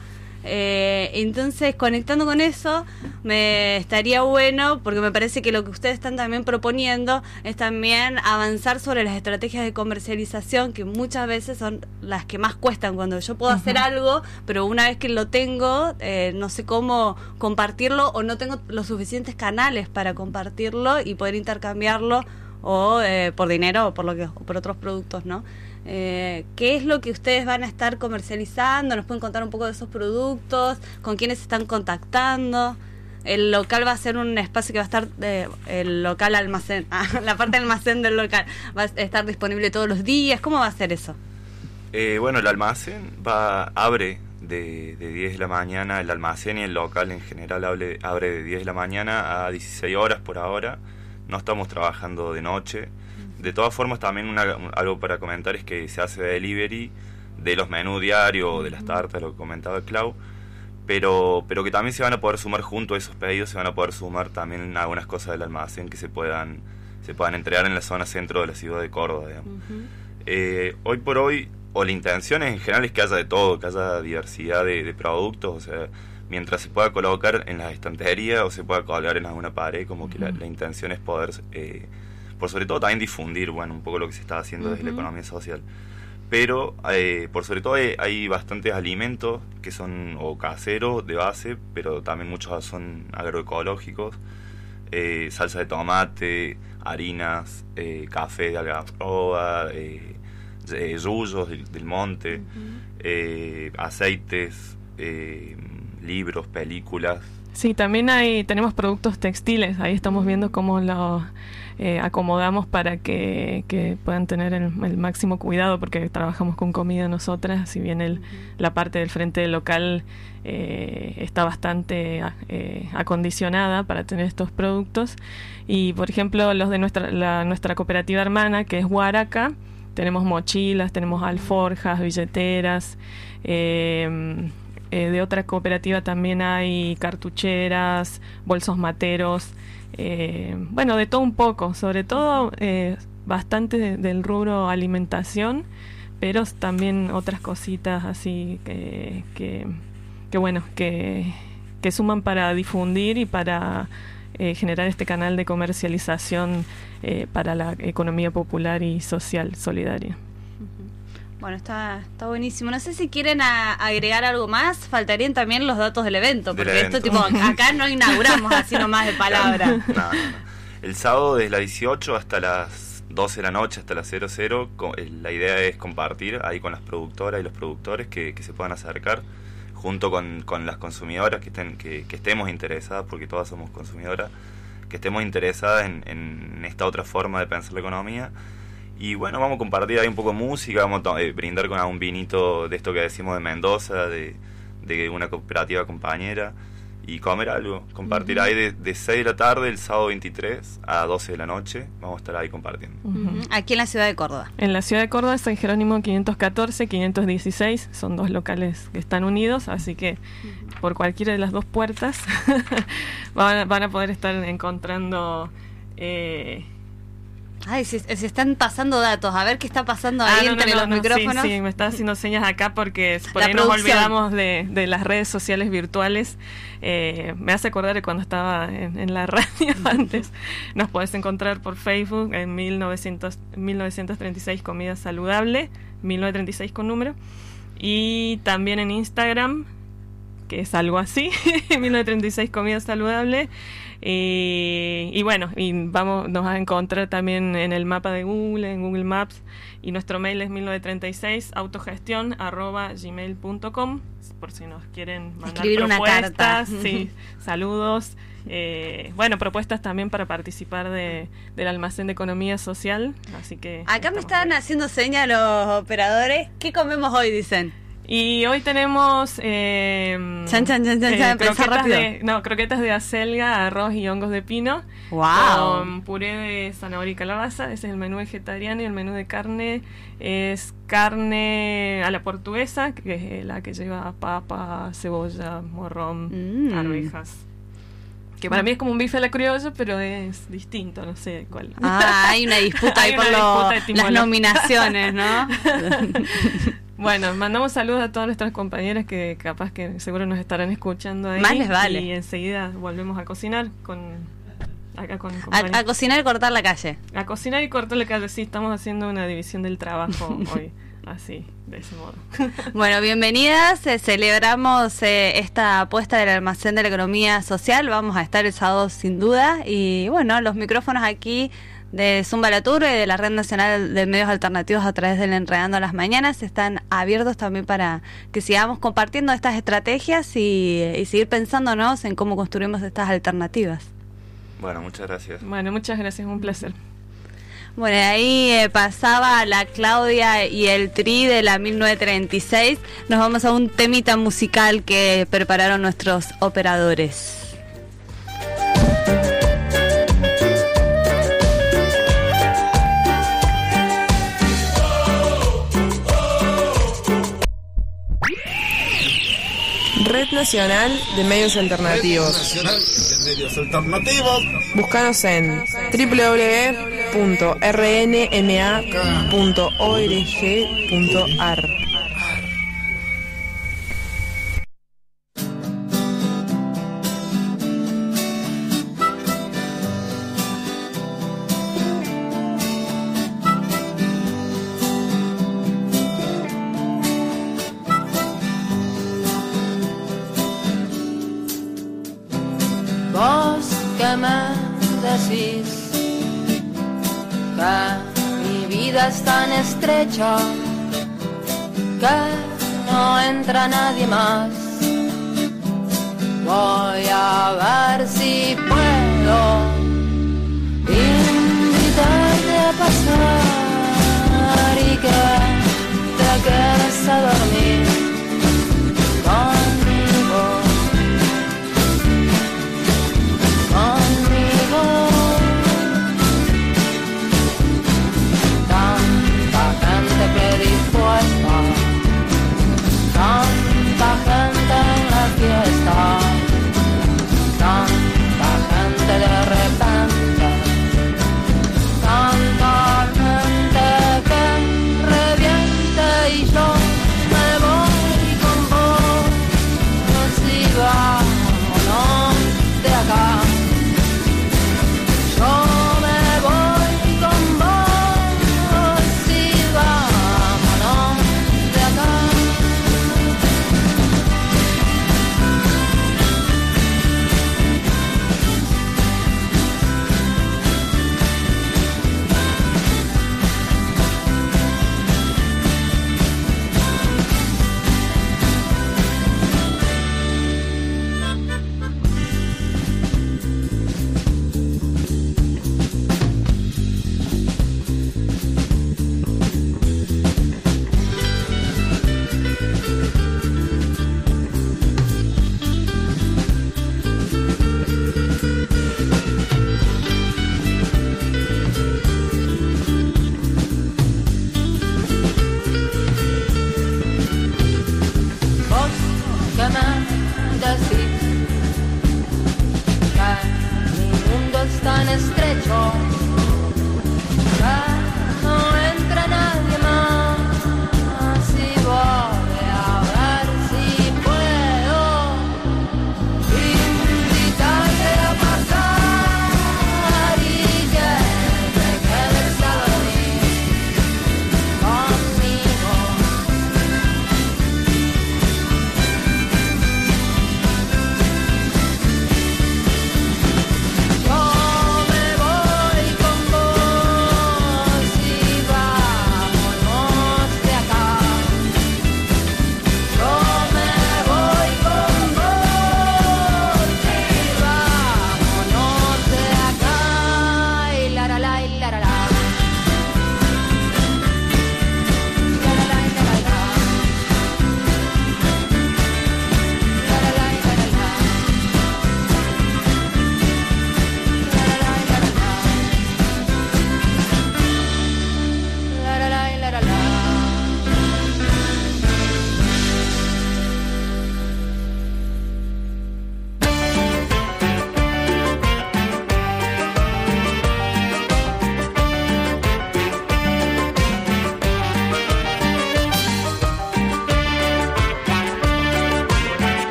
E: Entonces, conectando con eso, me estaría bueno, porque me parece que lo que ustedes están también proponiendo es también avanzar sobre las estrategias de comercialización, que muchas veces son las que más cuestan. Cuando yo puedo hacer algo, pero una vez que lo tengo, no sé cómo compartirlo, o no tengo los suficientes canales para compartirlo y poder intercambiarlo, o por dinero o por otros productos, ¿no? ¿Qué es lo que ustedes van a estar comercializando? ¿Nos pueden contar un poco de esos productos? ¿Con quiénes se están contactando? El local va a ser un espacio que va a estar, el local almacén, la parte del almacén del local, va a estar disponible todos los días. ¿Cómo va a ser eso?
D: Bueno, el almacén abre de 10 de la mañana, el almacén y el local en general abre de 10 de la mañana a 16 horas por ahora. No estamos trabajando de noche. De todas formas, también algo para comentar es que se hace delivery de los menús diarios, de las tartas, lo que comentaba Clau, pero que también se van a poder sumar junto a esos pedidos, se van a poder sumar también algunas cosas del almacén que se puedan entregar en la zona centro de la ciudad de Córdoba, digamos. Hoy por hoy, o la intención en general es que haya de todo, que haya diversidad de productos, o sea, mientras se pueda colocar en las estanterías o se pueda colgar en alguna pared, como que la intención es poder... por sobre todo también difundir, bueno, un poco lo que se está haciendo desde la economía social. Pero, por sobre todo hay bastantes alimentos que son o caseros de base, pero también muchos son agroecológicos, salsa de tomate, harinas, café de algarroba, yuyos del monte, aceites, libros, películas.
V: Sí, también tenemos productos textiles, ahí estamos viendo cómo los acomodamos para que puedan tener el máximo cuidado, porque trabajamos con comida nosotras, si bien la parte del frente del local está bastante acondicionada para tener estos productos. Y por ejemplo, los de nuestra cooperativa hermana, que es Huaraca, tenemos mochilas, tenemos alforjas, billeteras. De otra cooperativa también hay cartucheras, bolsos materos, bueno, de todo un poco. Sobre todo bastante del rubro alimentación, pero también otras cositas así que suman para difundir y para generar este canal de comercialización para la economía popular y social solidaria.
E: Bueno, está buenísimo. No sé si quieren agregar algo más. Faltarían también los datos del evento, porque esto tipo acá no inauguramos así nomás de palabra.
D: No. El sábado desde las 18 hasta las 12 de la noche, hasta las 00, la idea es compartir ahí con las productoras y los productores que se puedan acercar, junto con las consumidoras que estemos interesadas, porque todas somos consumidoras, que estemos interesadas en esta otra forma de pensar la economía. Y bueno, vamos a compartir ahí un poco de música, vamos a brindar con algún vinito de esto que decimos de Mendoza, de una cooperativa compañera, y comer algo, compartir ahí de 6 de la tarde el sábado 23 a 12 de la noche, vamos a estar ahí compartiendo.
E: Aquí en la ciudad de Córdoba.
V: En la ciudad de Córdoba, San Jerónimo 514, 516, son 2 locales que están unidos, así que por cualquiera de las 2 puertas van a poder estar encontrando...
E: Ay, se están pasando datos. A ver qué está pasando ahí entre los micrófonos.
V: Sí, me está haciendo señas acá porque por ahí nos olvidamos de las redes sociales virtuales. Me hace acordar de cuando estaba en la radio antes. Nos podés encontrar por Facebook en 1936 Comida Saludable, 1936 con número. Y también en Instagram, que es algo así, 1936 Comida Saludable. Y bueno, nos vas a encontrar también en el mapa de Google, en Google Maps, y nuestro mail es 1936autogestion@gmail.com, por si nos quieren mandar
E: escribir
V: propuestas,
E: una carta.
V: Sí, saludos, propuestas también para participar del almacén de economía social, así que
E: acá me están haciendo señas los operadores. ¿Qué comemos hoy? Dicen.
V: Y hoy tenemos croquetas de acelga, arroz y hongos de pino, con puré de zanahoria y calabaza. Ese es el menú vegetariano, y el menú de carne es carne a la portuguesa, que es la que lleva papa, cebolla, morrón, arvejas. Que para mí es como un bife a la criolla, pero es distinto, no sé cuál.
E: Hay una disputa ahí por las nominaciones, ¿no?
V: Bueno, mandamos saludos a todas nuestras compañeras que capaz que seguro nos estarán escuchando ahí.
E: Más les vale.
V: Y enseguida volvemos a cocinar
E: a cocinar y cortar la calle.
V: A cocinar y cortar la calle, sí, estamos haciendo una división del trabajo hoy, así, de ese modo.
E: Bueno, bienvenidas, celebramos esta apuesta del almacén de la economía social, vamos a estar el sábado sin duda, y bueno, los micrófonos aquí de Zumba la Tour y de la Red Nacional de Medios Alternativos a través del Enredando las Mañanas están abiertos también para que sigamos compartiendo estas estrategias y seguir pensándonos en cómo construimos estas alternativas.
D: Bueno, muchas gracias.
V: Bueno, muchas gracias, un placer.
E: Bueno, ahí pasaba la Claudia y el Tri de la 1936. Nos vamos a un temita musical que prepararon nuestros operadores.
C: Red Nacional de Medios Alternativos.
G: Red Nacional de Medios Alternativos.
C: Búscanos en www.rnma.org.ar.
T: Vos que me decís que mi vida es tan estrecha que no entra nadie más. Voy a ver si puedo invitarte a pasar y que te quedes a dormir conmigo. Tanta gente en la fiesta, tanta gente de repente.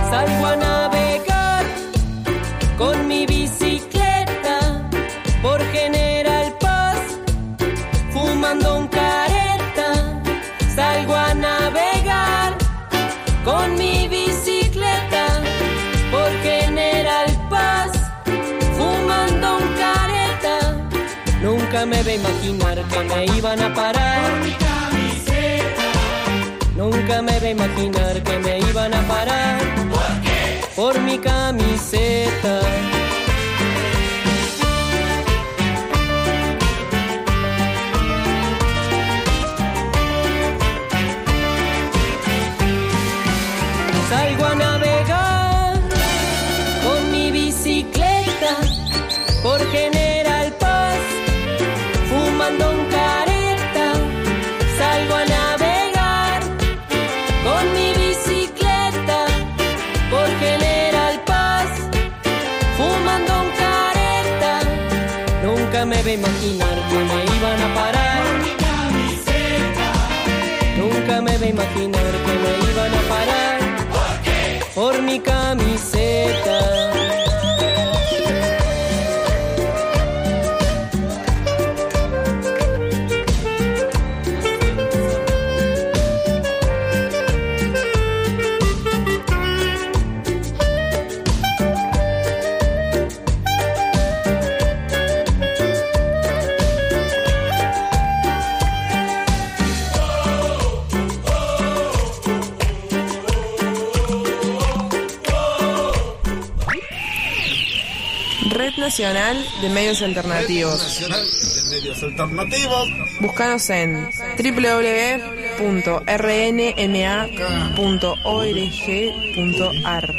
H: Salgo a navegar con mi bicicleta por General Paz, fumando un careta. Salgo a navegar con mi bicicleta por General Paz, fumando un careta. Nunca me iba a imaginar que me iban a parar. Por mi camiseta. Nunca me iba a imaginar que me iban a parar. ¿Por qué? Por mi camiseta. Salgo a navegar con mi bicicleta por General Paz, fumando un careta. Salgo a navegar con mi bicicleta por General Paz, fumando un careta. Nunca me iba a imaginar que me iban a parar. Por mi camiseta. Nunca me iba a imaginar que me iban a parar. ¿Por qué? Por mi camiseta.
C: Red Nacional de Medios Alternativos.
G: Nacional de Medios Alternativos.
C: Búscanos en www.rnma.org.ar.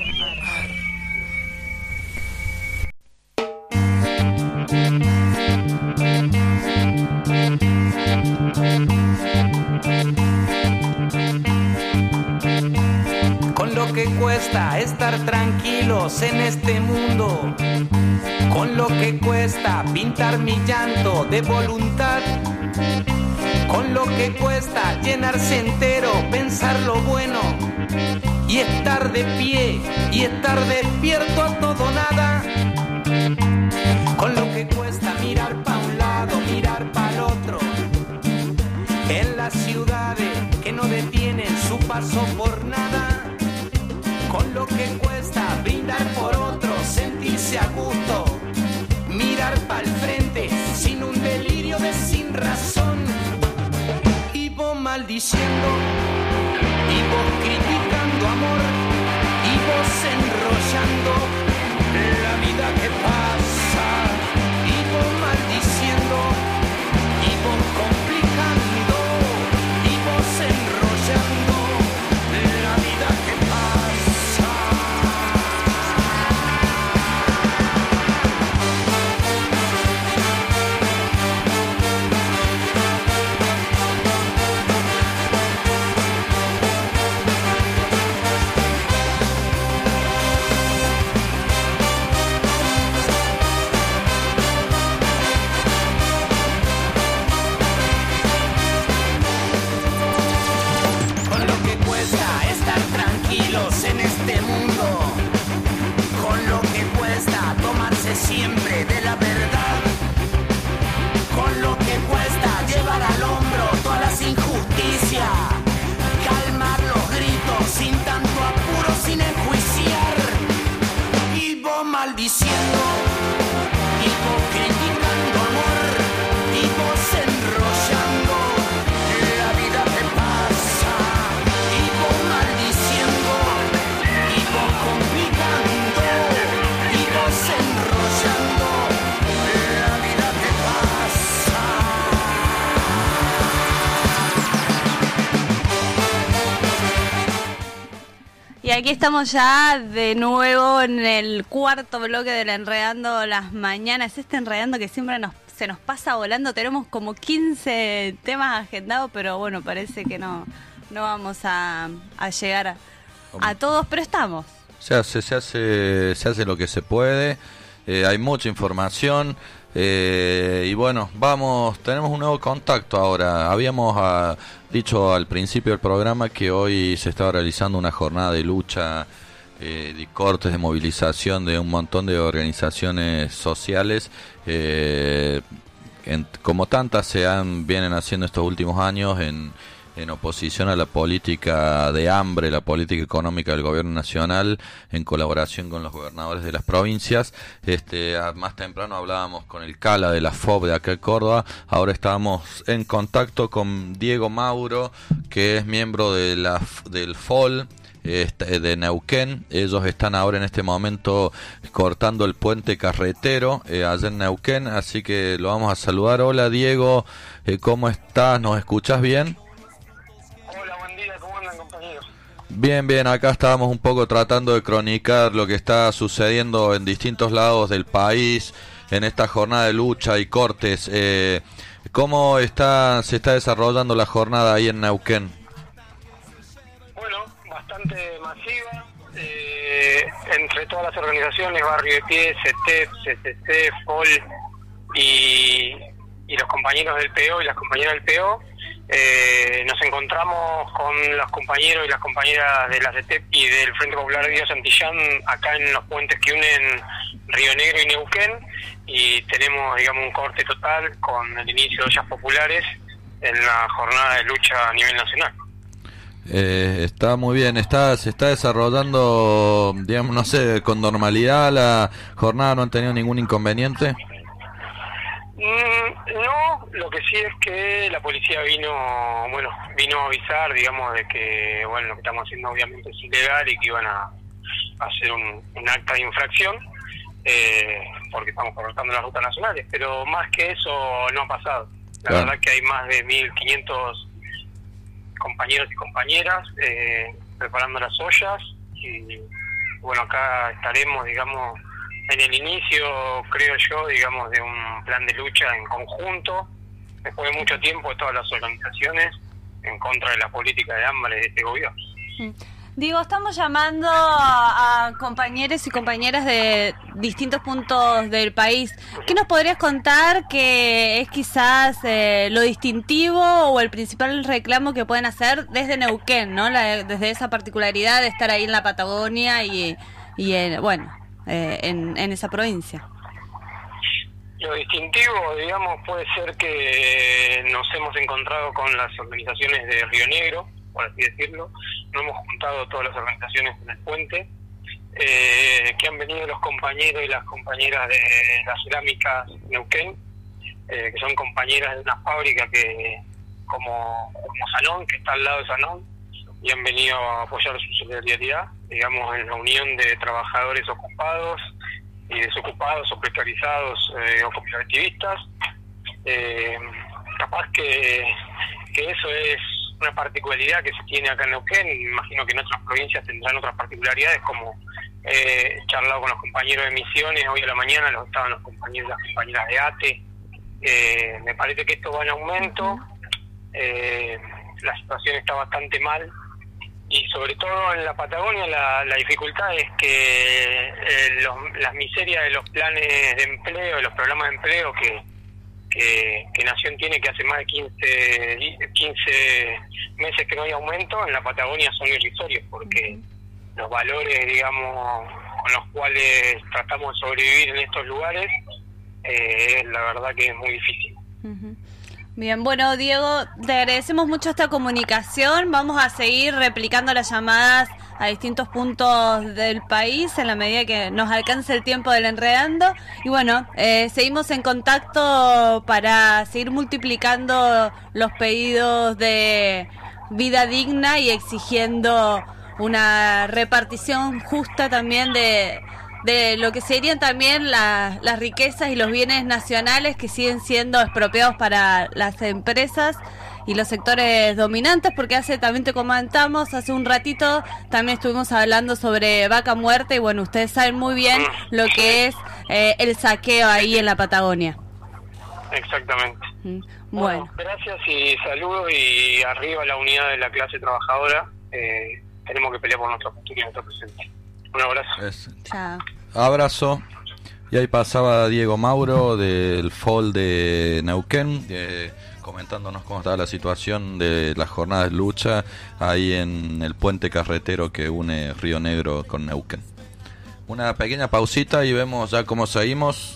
I: Con lo que cuesta estar tranquilos en este mundo, con lo que cuesta pintar mi llanto de voluntad, con lo que cuesta llenarse entero, pensar lo bueno y estar de pie y estar despierto a todo nada, con lo que cuesta mirar pa' un lado, mirar pa' el otro, en las ciudades que no detienen su paso por nada, con lo que cuesta brindar por otro, sentirse a gusto, mirar pa'l frente sin un delirio de sin razón, y vos maldiciendo, y vos criticando amor, y vos enrollando la vida que pasa, y vos maldiciendo, y vos complicando, y vos enrollando la vida que pasa. En este mundo, con lo que cuesta tomarse siempre de la verdad, con lo que cuesta llevar al hombro todas las injusticias, calmar los gritos sin tanto apuro, sin enjuiciar, y vos maldiciendo, y vos criticando amor, y vos enrollando la vida que pasa, y vos maldiciendo, y vos complicando, y vos enrollando la vida que pasa.
E: Y aquí estamos ya de nuevo en el cuarto bloque del Enredando las Mañanas. Este Enredando que siempre se nos pasa volando. Tenemos como 15 temas agendados, pero bueno, parece que no vamos a llegar a todos, pero estamos.
F: Se hace lo que se puede. Hay mucha información. Y bueno, tenemos un nuevo contacto ahora. Habíamos dicho al principio del programa que hoy se estaba realizando una jornada de lucha de cortes de movilización de un montón de organizaciones sociales, como tantas vienen haciendo estos últimos años en oposición a la política de hambre, la política económica del gobierno nacional, en colaboración con los gobernadores de las provincias. Más temprano hablábamos con el Cala de la FOB de acá de Córdoba. Ahora estamos en contacto con Diego Mauro, que es miembro del FOL de Neuquén. Ellos están ahora en este momento cortando el puente carretero allá en Neuquén, así que lo vamos a saludar. Hola Diego, ¿cómo estás? ¿Nos escuchas bien? Bien, bien, acá estábamos un poco tratando de cronicar lo que está sucediendo en distintos lados del país en esta jornada de lucha y cortes. ¿Cómo se está desarrollando la jornada ahí en Neuquén?
P: Bueno, bastante masiva, entre todas las organizaciones, Barrio de Pie, CETEP, CCC, FOL y los compañeros del PO y las compañeras del PO. Nos encontramos con los compañeros y las compañeras de la CETEP y del Frente Popular de Río Santillán acá en los puentes que unen Río Negro y Neuquén, y tenemos, digamos, un corte total con el inicio de ollas populares en la jornada de lucha a nivel nacional.
F: Está muy bien, se está desarrollando, digamos, no sé, con normalidad la jornada, ¿no han tenido ningún inconveniente?
P: No, lo que sí es que la policía vino a avisar, digamos, de que, bueno, lo que estamos haciendo obviamente es ilegal y que iban a hacer un acta de infracción, porque estamos cortando las rutas nacionales, pero más que eso no ha pasado. La verdad que hay más de 1.500 compañeros y compañeras preparando las ollas, y bueno, acá estaremos, digamos, en el inicio, creo yo, digamos, de un plan de lucha en conjunto, después de mucho tiempo de todas las organizaciones en contra de la política de hambre de este gobierno.
E: Digo, estamos llamando a compañeros y compañeras de distintos puntos del país. ¿Qué nos podrías contar que es quizás lo distintivo o el principal reclamo que pueden hacer desde Neuquén, ¿no? Desde esa particularidad de estar ahí en la Patagonia y en esa provincia.
P: Lo distintivo, digamos, puede ser que nos hemos encontrado con las organizaciones de Río Negro, por así decirlo. Nos hemos juntado todas las organizaciones en el puente, que han venido los compañeros y las compañeras de las cerámicas Neuquén, que son compañeras de una fábrica como Sanón, que está al lado de Sanón, y han venido a apoyar su solidaridad, digamos, en la unión de trabajadores ocupados y desocupados o precarizados o cooperativistas. Capaz que eso es una particularidad que se tiene acá en Neuquén. Imagino que en otras provincias tendrán otras particularidades, como he charlado con los compañeros de Misiones hoy a la mañana, estaban los compañeros y las compañeras de ATE. Me parece que esto va en aumento, la situación está bastante mal, y sobre todo en la Patagonia la dificultad es que las miserias de los planes de empleo, de los programas de empleo que Nación tiene, que hace más de 15 meses que no hay aumento, en la Patagonia son irrisorios, porque los valores, digamos, con los cuales tratamos de sobrevivir en estos lugares, la verdad que es muy difícil.
E: Bien, bueno, Diego, te agradecemos mucho esta comunicación. Vamos a seguir replicando las llamadas a distintos puntos del país en la medida que nos alcance el tiempo del Enredando. Y bueno, seguimos en contacto para seguir multiplicando los pedidos de vida digna y exigiendo una repartición justa también de lo que serían también las riquezas y los bienes nacionales que siguen siendo expropiados para las empresas y los sectores dominantes, porque también te comentamos, hace un ratito también estuvimos hablando sobre Vaca Muerta, y bueno, ustedes saben muy bien lo que es el saqueo ahí en la Patagonia.
P: Exactamente.
E: Bueno,
P: gracias y saludos, y arriba la unidad de la clase trabajadora. Tenemos que pelear por nuestra futuro y nuestro presente. Un abrazo.
E: Chao.
F: Abrazo. Y ahí pasaba Diego Mauro del FOL de Neuquén, comentándonos cómo estaba la situación de las jornadas de lucha ahí en el puente carretero que une Río Negro con Neuquén. Una pequeña pausita y vemos ya cómo seguimos.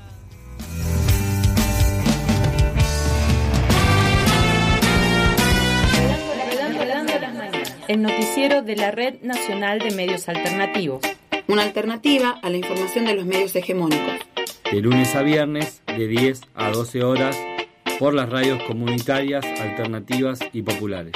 K: El noticiero de la Red Nacional de Medios Alternativos.
M: Una alternativa a la información de los medios hegemónicos.
J: De lunes a viernes, de 10 a 12 horas, por las radios comunitarias, alternativas y populares.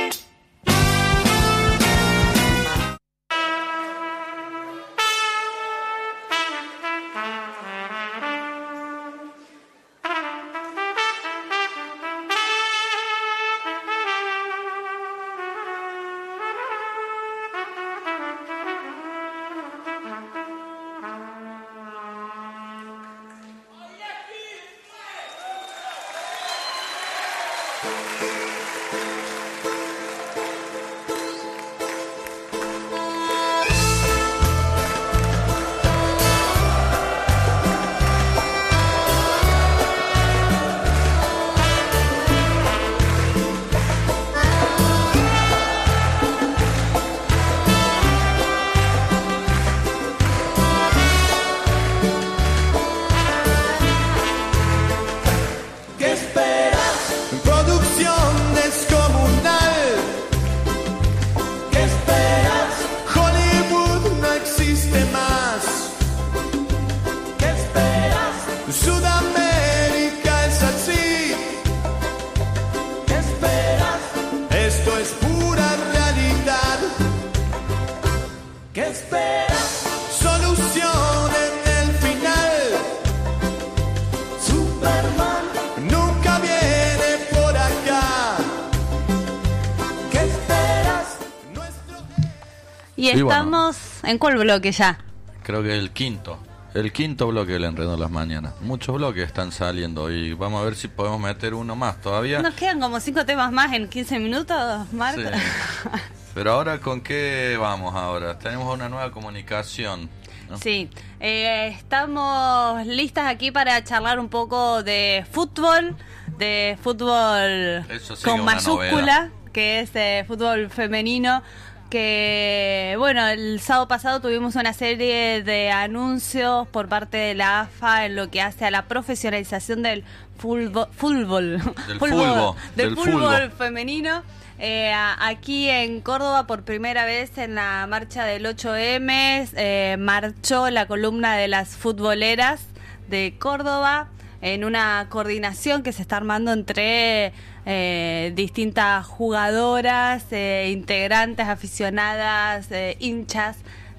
E: Y estamos en cuál bloque ya.
F: Creo que el quinto bloque del Enredo de las Mañanas. Muchos bloques están saliendo y vamos a ver si podemos meter uno más todavía.
E: Nos quedan como 5 temas más en 15 minutos, Marta.
F: Sí. Pero ahora, ¿con qué vamos ahora? Tenemos una nueva comunicación, ¿no?
E: Sí, estamos listas aquí para charlar un poco de fútbol
F: sí,
E: con mayúscula, que es fútbol femenino. Que bueno, el sábado pasado tuvimos una serie de anuncios por parte de la AFA en lo que hace a la profesionalización del fútbol femenino. Aquí en Córdoba, por primera vez en la marcha del 8M, marchó la columna de las futboleras de Córdoba en una coordinación que se está armando entre distintas jugadoras, integrantes, aficionadas, hinchas,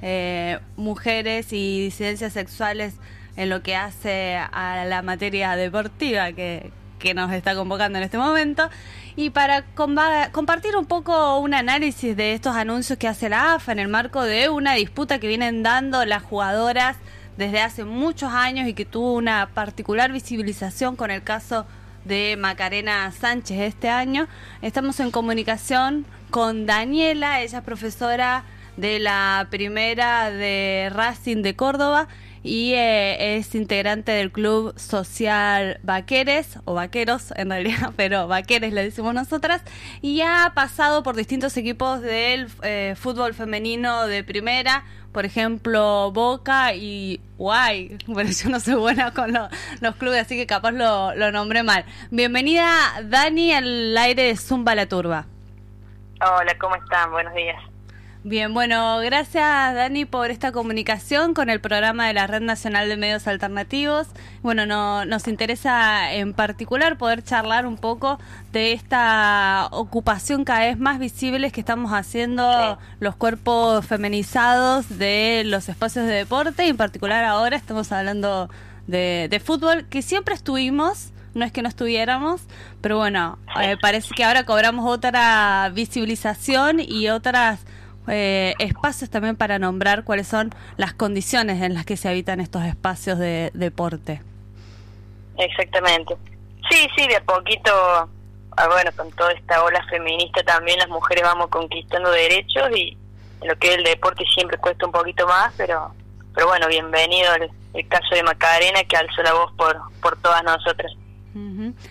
E: mujeres y disidencias sexuales en lo que hace a la materia deportiva que nos está convocando en este momento. Y para compartir un poco un análisis de estos anuncios que hace la AFA en el marco de una disputa que vienen dando las jugadoras desde hace muchos años y que tuvo una particular visibilización con el caso de Macarena Sánchez este año, estamos en comunicación con Daniela. Ella es profesora de la primera de Racing de Córdoba y es integrante del Club Social Vaqueres, o Vaqueros en realidad, pero Vaqueres le decimos nosotras, y ha pasado por distintos equipos del fútbol femenino de primera, por ejemplo Boca y Guay, pero yo no soy buena con los clubes, así que capaz lo nombré mal. Bienvenida Dani al aire de Zumba la Turba.
L: Hola, ¿cómo están? Buenos días.
E: Bien, bueno, gracias Dani por esta comunicación con el programa de la Red Nacional de Medios Alternativos. Bueno, nos interesa en particular poder charlar un poco de esta ocupación cada vez más visible que estamos haciendo los cuerpos feminizados de los espacios de deporte, y en particular ahora estamos hablando de fútbol, que siempre estuvimos, no es que no estuviéramos, pero bueno, parece que ahora cobramos otra visibilización y otras espacios también para nombrar cuáles son las condiciones en las que se habitan estos espacios de deporte.
L: Exactamente. Sí, de a poquito, bueno, con toda esta ola feminista también las mujeres vamos conquistando derechos, y en lo que es el deporte siempre cuesta un poquito más, pero bueno, bienvenido el caso de Macarena, que alzó la voz por todas nosotras.
E: Uh-huh.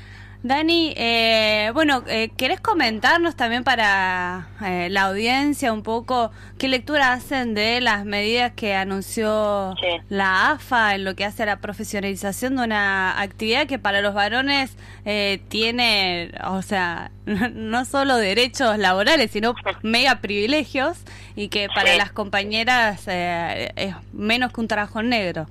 E: Dani, ¿querés comentarnos también para la audiencia un poco qué lectura hacen de las medidas que anunció la AFA en lo que hace a la profesionalización de una actividad que para los varones tiene, o sea, no solo derechos laborales, sino mega privilegios, y que para las compañeras es menos que un trabajo negro?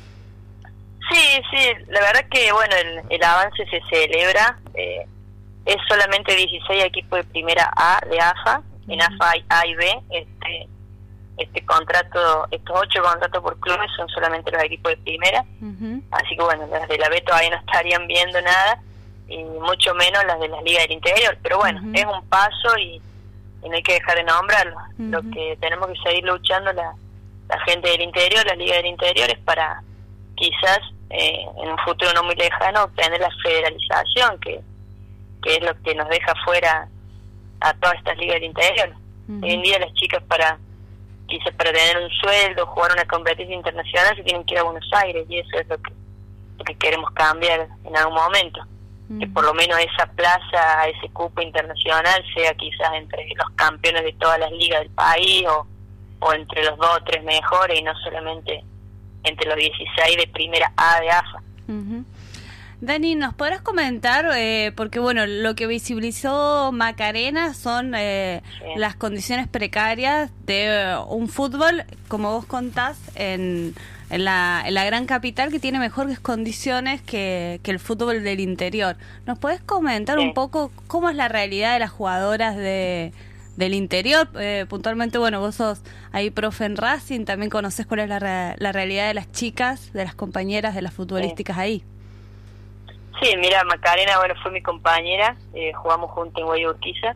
L: Sí, la verdad que bueno, el avance se celebra. Es solamente 16 equipos de primera A de AFA. En AFA hay A y B. Este contrato, estos 8 contratos por clubes son solamente los equipos de primera. Así que bueno, las de la B todavía no estarían viendo nada, y mucho menos las de las ligas del interior. Pero bueno, es un paso y no hay que dejar de nombrarlo. Lo que tenemos que seguir luchando la gente del interior, la liga del interior, es para quizás en un futuro no muy lejano obtener la federalización, que es lo que nos deja fuera a todas estas ligas del interior. Hoy en día las chicas quizás para tener un sueldo, jugar una competencia internacional, se tienen que ir a Buenos Aires, y eso es lo que queremos cambiar en algún momento. Que por lo menos esa plaza, ese cupo internacional sea quizás entre los campeones de todas las ligas del país, o entre los 2 o 3 mejores, y no solamente entre los 16 de primera A de AFA.
E: Dani, ¿nos podrás comentar? Porque bueno, lo que visibilizó Macarena son las condiciones precarias de un fútbol, como vos contás, en la gran capital, que tiene mejores condiciones que el fútbol del interior. ¿Nos podés comentar un poco cómo es la realidad de las jugadoras del interior? Puntualmente, bueno, vos sos ahí profe en Racing, también conocés cuál es la realidad de las chicas, de las compañeras, de las futbolísticas ahí.
L: Sí, mira, Macarena, bueno, fue mi compañera, jugamos juntos en Guayurquiza,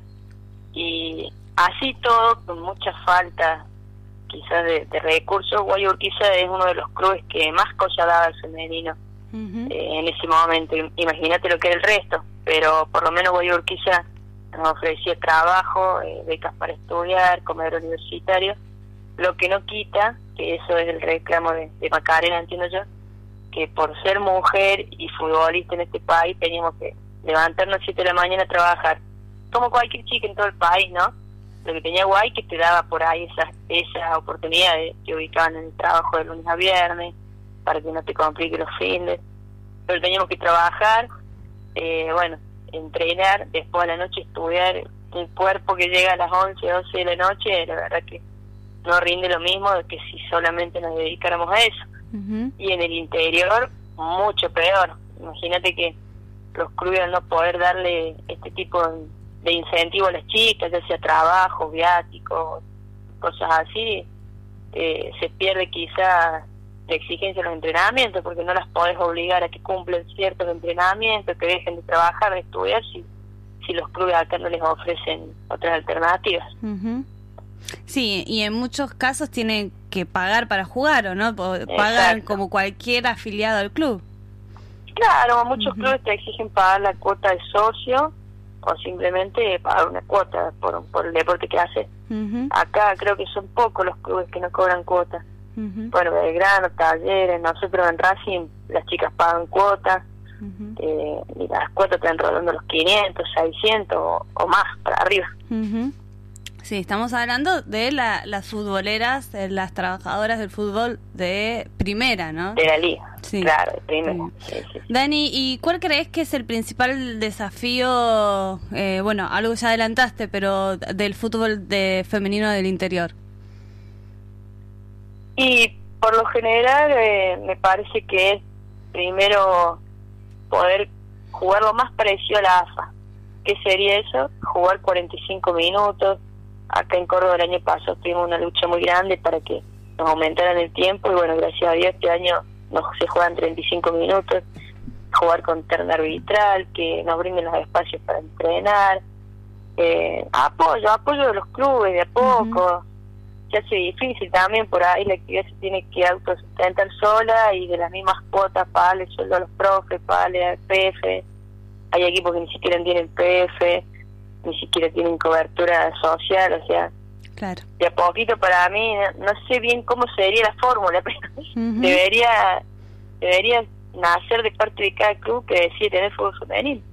L: y así todo, con mucha falta quizás de recursos. Guayurquiza es uno de los clubes que más cosas daba al femenino en ese momento. Imagínate lo que era el resto, pero por lo menos Guayurquiza nos ofrecía trabajo, becas para estudiar, comedor universitario, lo que no quita, que eso es el reclamo de Macarena, entiendo yo, que por ser mujer y futbolista en este país teníamos que levantarnos 7 de la mañana a trabajar, como cualquier chica en todo el país, ¿no? Lo que tenía guay que te daba por ahí esa oportunidad de que ubicaban en el trabajo de lunes a viernes, para que no te complique los fines, pero teníamos que trabajar, entrenar, después a la noche estudiar. Un cuerpo que llega a las 11, 12 de la noche, la verdad que no rinde lo mismo que si solamente nos dedicáramos a eso. Y en el interior mucho peor. Imagínate que los clubes, al no poder darle este tipo de incentivo a las chicas, ya sea trabajo, viáticos, cosas así, se pierde quizá la exigencia de los entrenamientos, porque no las podés obligar a que cumplan ciertos entrenamientos, que dejen de trabajar, de estudiar, si los clubes acá no les ofrecen otras alternativas.
E: Sí, y en muchos casos tienen que pagar para jugar, ¿o no? Pagan como cualquier afiliado al club.
L: Claro, muchos clubes te exigen pagar la cuota de socio, o simplemente pagar una cuota por el deporte que haces. Acá creo que son pocos los clubes que no cobran cuotas. Bueno, Belgrano, Talleres, nosotros en Racing las chicas pagan cuotas, y las cuotas están rodando los 500, 600 o más para arriba.
E: Sí, estamos hablando de las futboleras, las trabajadoras del fútbol de primera, ¿no?
L: De la liga, claro, de primera. Sí.
E: Dani, ¿y cuál crees que es el principal desafío, algo ya adelantaste, pero del fútbol femenino del interior?
L: Y por lo general me parece que es primero poder jugar lo más parecido a la AFA. ¿Qué sería eso? Jugar 45 minutos. Acá en Córdoba el año pasado tuvimos una lucha muy grande para que nos aumentaran el tiempo, y bueno, gracias a Dios este año se juegan 35 minutos, jugar con terna arbitral, que nos brinden los espacios para entrenar, apoyo de los clubes de a poco. Se hace difícil también, por ahí la actividad se tiene que autosustentar sola, y de las mismas cuotas pagarle sueldo a los profes, pagarle al PF. Hay equipos que ni siquiera tienen PF, ni siquiera tienen cobertura social, o sea,
E: claro.
L: De a poquito, para mí, no sé bien cómo sería la fórmula, pero debería nacer de parte de cada club que decide tener fútbol femenino.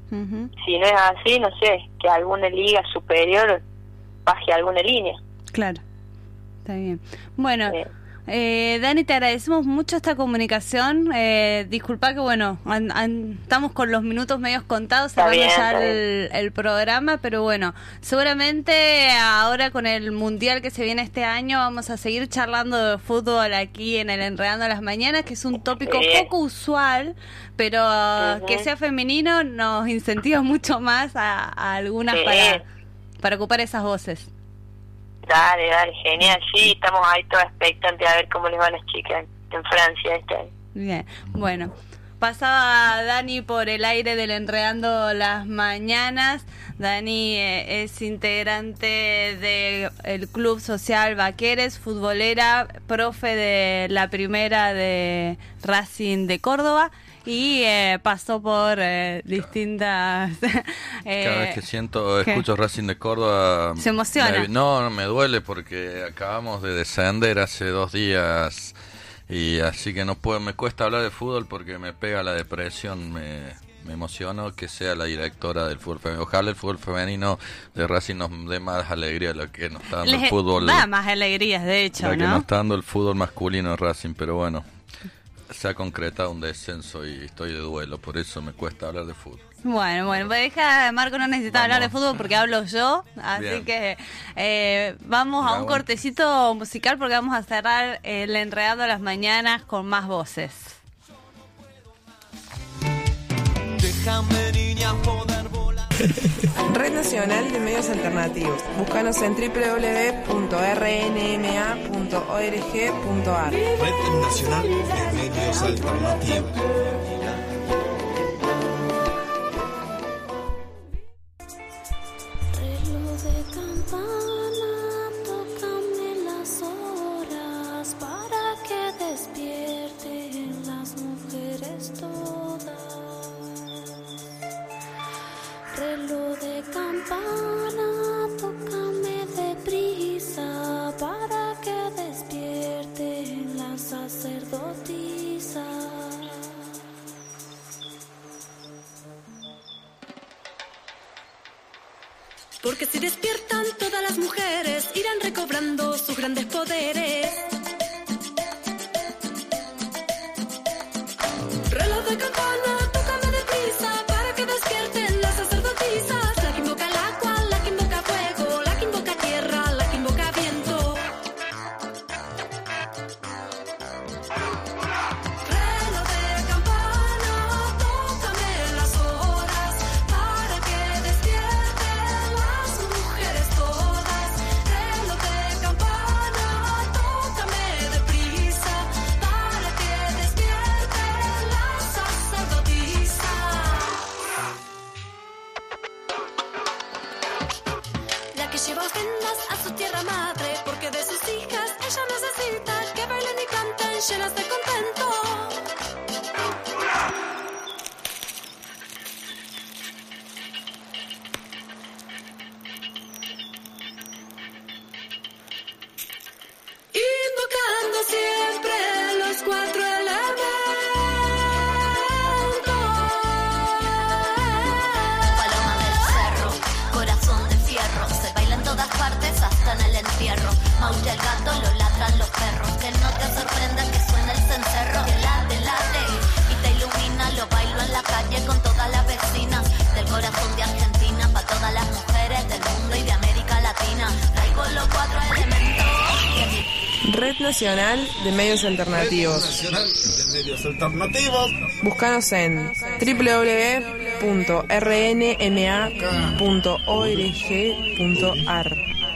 L: Si no es así, no sé, que alguna liga superior baje alguna línea.
E: Claro, está bien. Bueno, Dani, te agradecemos mucho esta comunicación. Disculpa que, bueno, estamos con los minutos medios contados, cerrando ya el programa, pero bueno, seguramente ahora con el Mundial que se viene este año vamos a seguir charlando de fútbol aquí en el Enredando las Mañanas, que es un tópico poco usual, pero que sea femenino nos incentiva mucho más a algunas para ocupar esas voces.
L: Dale, genial, sí, estamos ahí todos expectantes a ver cómo les van las chicas en Francia este año.
E: Bien, bueno, pasaba Dani por el aire del Enredando las Mañanas. Dani es integrante del Club Social Vaqueres, futbolera, profe de la primera de Racing de Córdoba. Y pasó por distintas...
F: Cada vez que escucho Racing de Córdoba...
E: ¿Se emociona?
F: No, me duele porque acabamos de descender hace 2 días y así que me cuesta hablar de fútbol porque me pega la depresión, me emociono que sea la directora del fútbol femenino. Ojalá el fútbol femenino de Racing nos dé más alegría de lo que nos está dando el fútbol.
E: Da más alegrías, de hecho,
F: ¿no?
E: Que
F: nos está dando el fútbol masculino de Racing, pero bueno... Se ha concretado un descenso y estoy de duelo, por eso me cuesta hablar de fútbol.
E: Bueno, pues Marco no necesita hablar de fútbol porque hablo yo, así bien. Que vamos a un cortecito musical porque vamos a cerrar el Enredando las Mañanas con más voces.
A: Déjame, niña, poder volar.
C: Red Nacional de Medios Alternativos. Búscanos en www.rnma.org.ar.
N: Red Nacional de Medios Alternativos.
T: Reloj de campana, tócame las horas para que despierten las mujeres todas. Reloj de campana, tócame deprisa para que despierten las sacerdotisas. Porque si despiertan todas las mujeres, irán recobrando sus grandes poderes. Reloj de campana, tócame deprisa para que despierten las sacerdotisas. La que invoca el agua, la que invoca fuego, la que invoca tierra, la que invoca viento. Reloj de campana, tócame las horas para que despierten las mujeres todas. Reloj de campana, tócame deprisa para que despierten las sacerdotisas. La que lleva ofrendas a su tierra madre, porque de sus hijas ella necesita que bailen y canten llenas de contento. Invocando siempre los 4 elementos.
O: Paloma del cerro, corazón de fierro, se baila en todas partes hasta en el entierro. Maulla el gato, lo ladran los perros, que no te sorprenda que suena el cencerro. Que late, y te ilumina, lo bailo en la calle con todas las vecinas. Del corazón de Argentina, pa' todas las mujeres del mundo y de América Latina. Traigo los 4 elementos.
C: Red Nacional de Medios Alternativos.
N: Red Nacional de Medios Alternativos.
C: Búscanos en www.rnma.org.ar.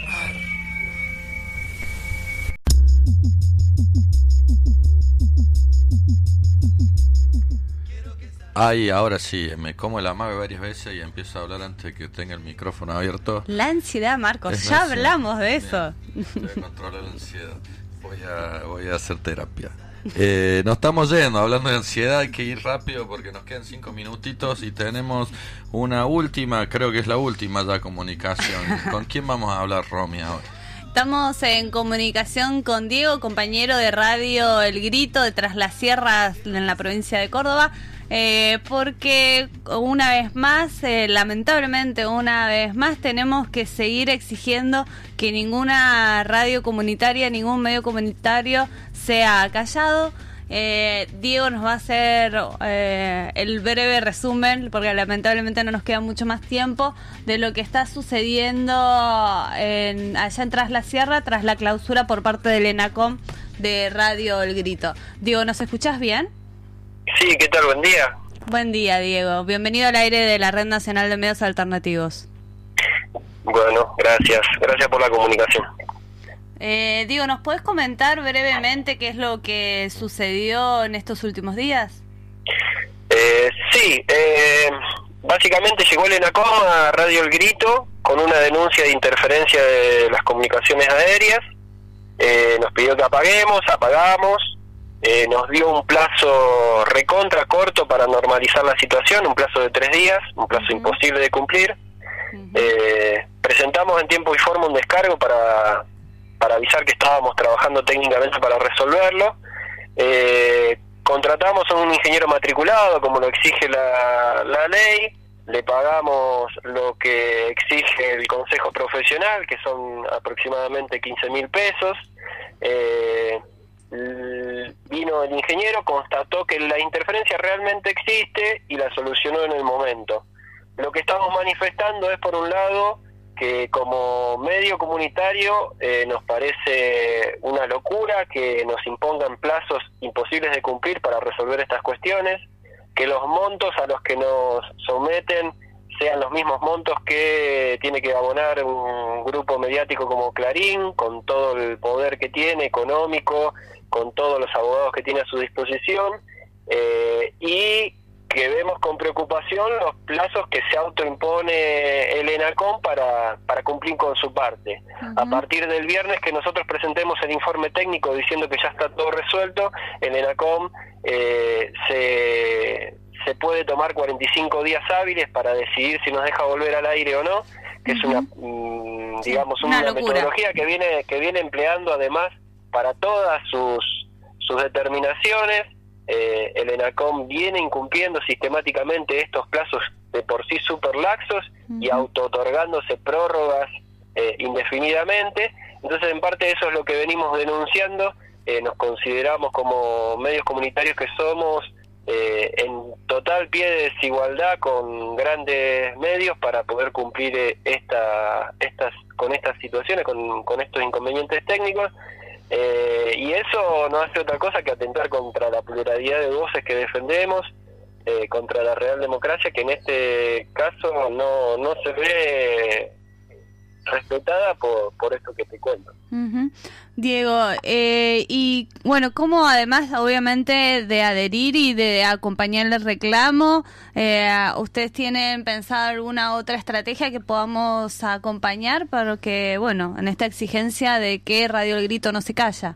F: Ay, ahora sí, me como el amague varias veces y empiezo a hablar antes de que tenga el micrófono abierto.
E: La ansiedad, Marcos,
F: Es
E: ya
F: la ansiedad.
E: hablamos de eso.
F: Voy a controlar la ansiedad. Voy a hacer terapia. Nos estamos yendo, hablando de ansiedad, hay que ir rápido porque nos quedan 5 minutitos y tenemos una última, creo que es la última ya comunicación. ¿Con quién vamos a hablar, Romy, ahora?
E: Estamos en comunicación con Diego, compañero de radio El Grito de Tras las Sierras en la provincia de Córdoba. porque una vez más, lamentablemente una vez más, tenemos que seguir exigiendo que ninguna radio comunitaria, ningún medio comunitario sea callado. Diego nos va a hacer el breve resumen, porque lamentablemente no nos queda mucho más tiempo, de lo que está sucediendo allá en Tras la Sierra, tras la clausura por parte del ENACOM de Radio El Grito. Diego, ¿nos escuchás bien?
Q: Sí, ¿qué tal? Buen día.
E: Buen día, Diego. Bienvenido al aire de la Red Nacional de Medios Alternativos.
Q: Bueno, gracias. Gracias por la comunicación.
E: Diego, ¿nos podés comentar brevemente qué es lo que sucedió en estos últimos días?
Q: Sí, básicamente llegó el ENACOM a Radio El Grito con una denuncia de interferencia de las comunicaciones aéreas. Nos pidió que apagamos, nos dio un plazo recontra corto para normalizar la situación, un plazo de 3 días, un plazo imposible de cumplir. Presentamos en tiempo y forma un descargo para avisar que estábamos trabajando técnicamente para resolverlo. Contratamos a un ingeniero matriculado, como lo exige la ley, le pagamos lo que exige el Consejo Profesional, que son aproximadamente 15.000 pesos. Vino el ingeniero, constató que la interferencia realmente existe y la solucionó en el momento. Lo que estamos manifestando es, por un lado, que como medio comunitario nos parece una locura que nos impongan plazos imposibles de cumplir para resolver estas cuestiones, que los montos a los que nos someten sean los mismos montos que tiene que abonar un grupo mediático como Clarín, con todo el poder que tiene económico, con todos los abogados que tiene a su disposición, y que vemos con preocupación los plazos que se autoimpone el ENACOM para cumplir con su parte. A partir del viernes que nosotros presentemos el informe técnico diciendo que ya está todo resuelto, el ENACOM se puede tomar 45 días hábiles para decidir si nos deja volver al aire o no, que es una metodología que viene empleando además para todas sus determinaciones. El ENACOM viene incumpliendo sistemáticamente estos plazos de por sí super laxos y auto-otorgándose prórrogas indefinidamente. Entonces, en parte eso es lo que venimos denunciando. Nos consideramos como medios comunitarios que somos en total pie de desigualdad con grandes medios para poder cumplir con estas situaciones, con estos inconvenientes técnicos. Y eso no hace otra cosa que atentar contra la pluralidad de voces que defendemos, contra la real democracia, que en este caso no se ve respetada por esto que te cuento.
E: Diego, y bueno, ¿cómo además obviamente de adherir y de acompañar el reclamo, ustedes tienen pensado alguna otra estrategia que podamos acompañar para que, bueno, en esta exigencia de que Radio El Grito no se calla?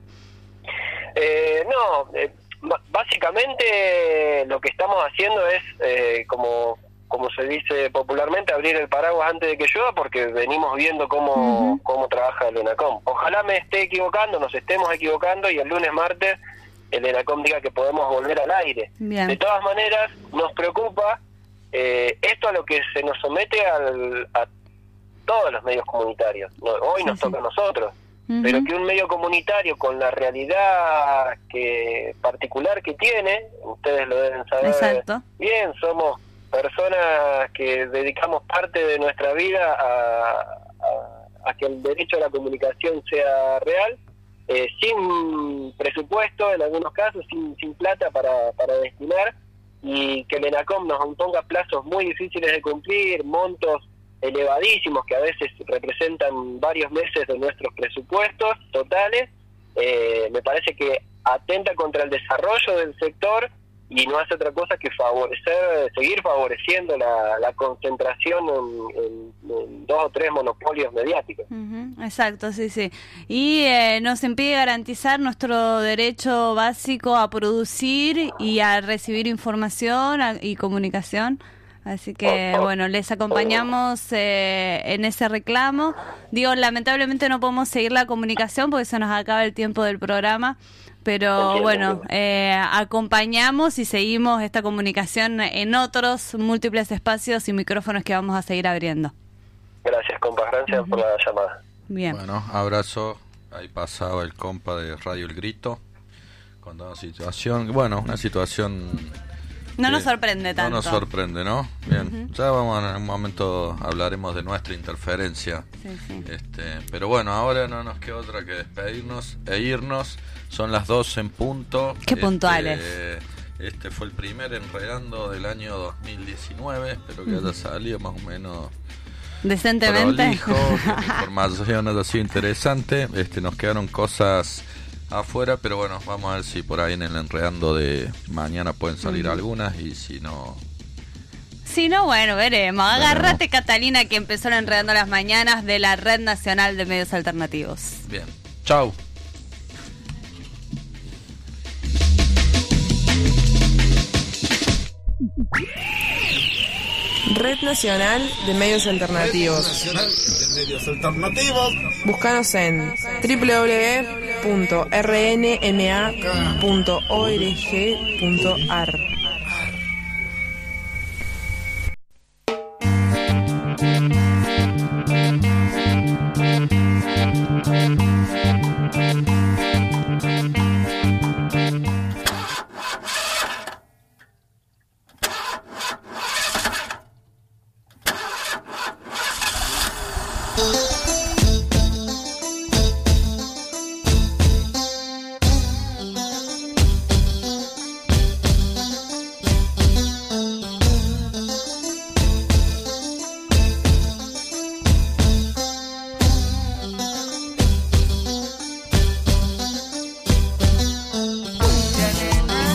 Q: Básicamente lo que estamos haciendo es, como se dice popularmente, abrir el paraguas antes de que llueva, porque venimos viendo cómo trabaja el ENACOM. Ojalá me esté equivocando, nos estemos equivocando, y el lunes, martes, el ENACOM diga que podemos volver al aire.
E: Bien.
Q: De todas maneras, nos preocupa esto a lo que se nos somete a todos los medios comunitarios. Hoy nos toca a nosotros. Pero que un medio comunitario con la realidad particular que tiene, ustedes lo deben saber bien, somos personas que dedicamos parte de nuestra vida a que el derecho a la comunicación sea real, sin presupuesto en algunos casos, sin plata para destinar, y que el ENACOM nos imponga plazos muy difíciles de cumplir, montos elevadísimos que a veces representan varios meses de nuestros presupuestos totales. Me parece que atenta contra el desarrollo del sector y no hace otra cosa que seguir favoreciendo la concentración en 2 o 3 monopolios mediáticos.
E: Exacto, sí. Y nos impide garantizar nuestro derecho básico a producir y a recibir información y comunicación. Así que, bueno, les acompañamos en ese reclamo. Digo, lamentablemente no podemos seguir la comunicación porque se nos acaba el tiempo del programa, pero
Q: Entiendo,
E: bueno, acompañamos y seguimos esta comunicación en otros múltiples espacios y micrófonos que vamos a seguir abriendo.
Q: Gracias, compa, gracias por la llamada.
E: Bien.
F: Bueno, abrazo. Ahí pasaba el compa de Radio El Grito. Con una situación, bueno, una situación...
E: No nos sorprende tanto.
F: No nos sorprende, ¿no? Bien, ya vamos en un momento, hablaremos de nuestra interferencia.
E: Sí.
F: Pero bueno, ahora no nos queda otra que despedirnos e irnos. Son las 12 en punto.
E: Qué puntuales.
F: Este fue el primer Enredando del año 2019. Espero que haya salido más o menos
E: decentemente.
F: Prolijo, con información así interesante. Nos quedaron cosas afuera, pero bueno, vamos a ver si por ahí en el Enredando de mañana pueden salir algunas, y si no...
E: Si no, bueno, veremos. Agárrate, Catalina, que empezó el Enredando las Mañanas de la Red Nacional de Medios Alternativos.
F: Bien, chau.
C: Red Nacional de Medios Alternativos.
N: Red Nacional de Medios Alternativos.
C: Búscanos en www.rnma.org.ar.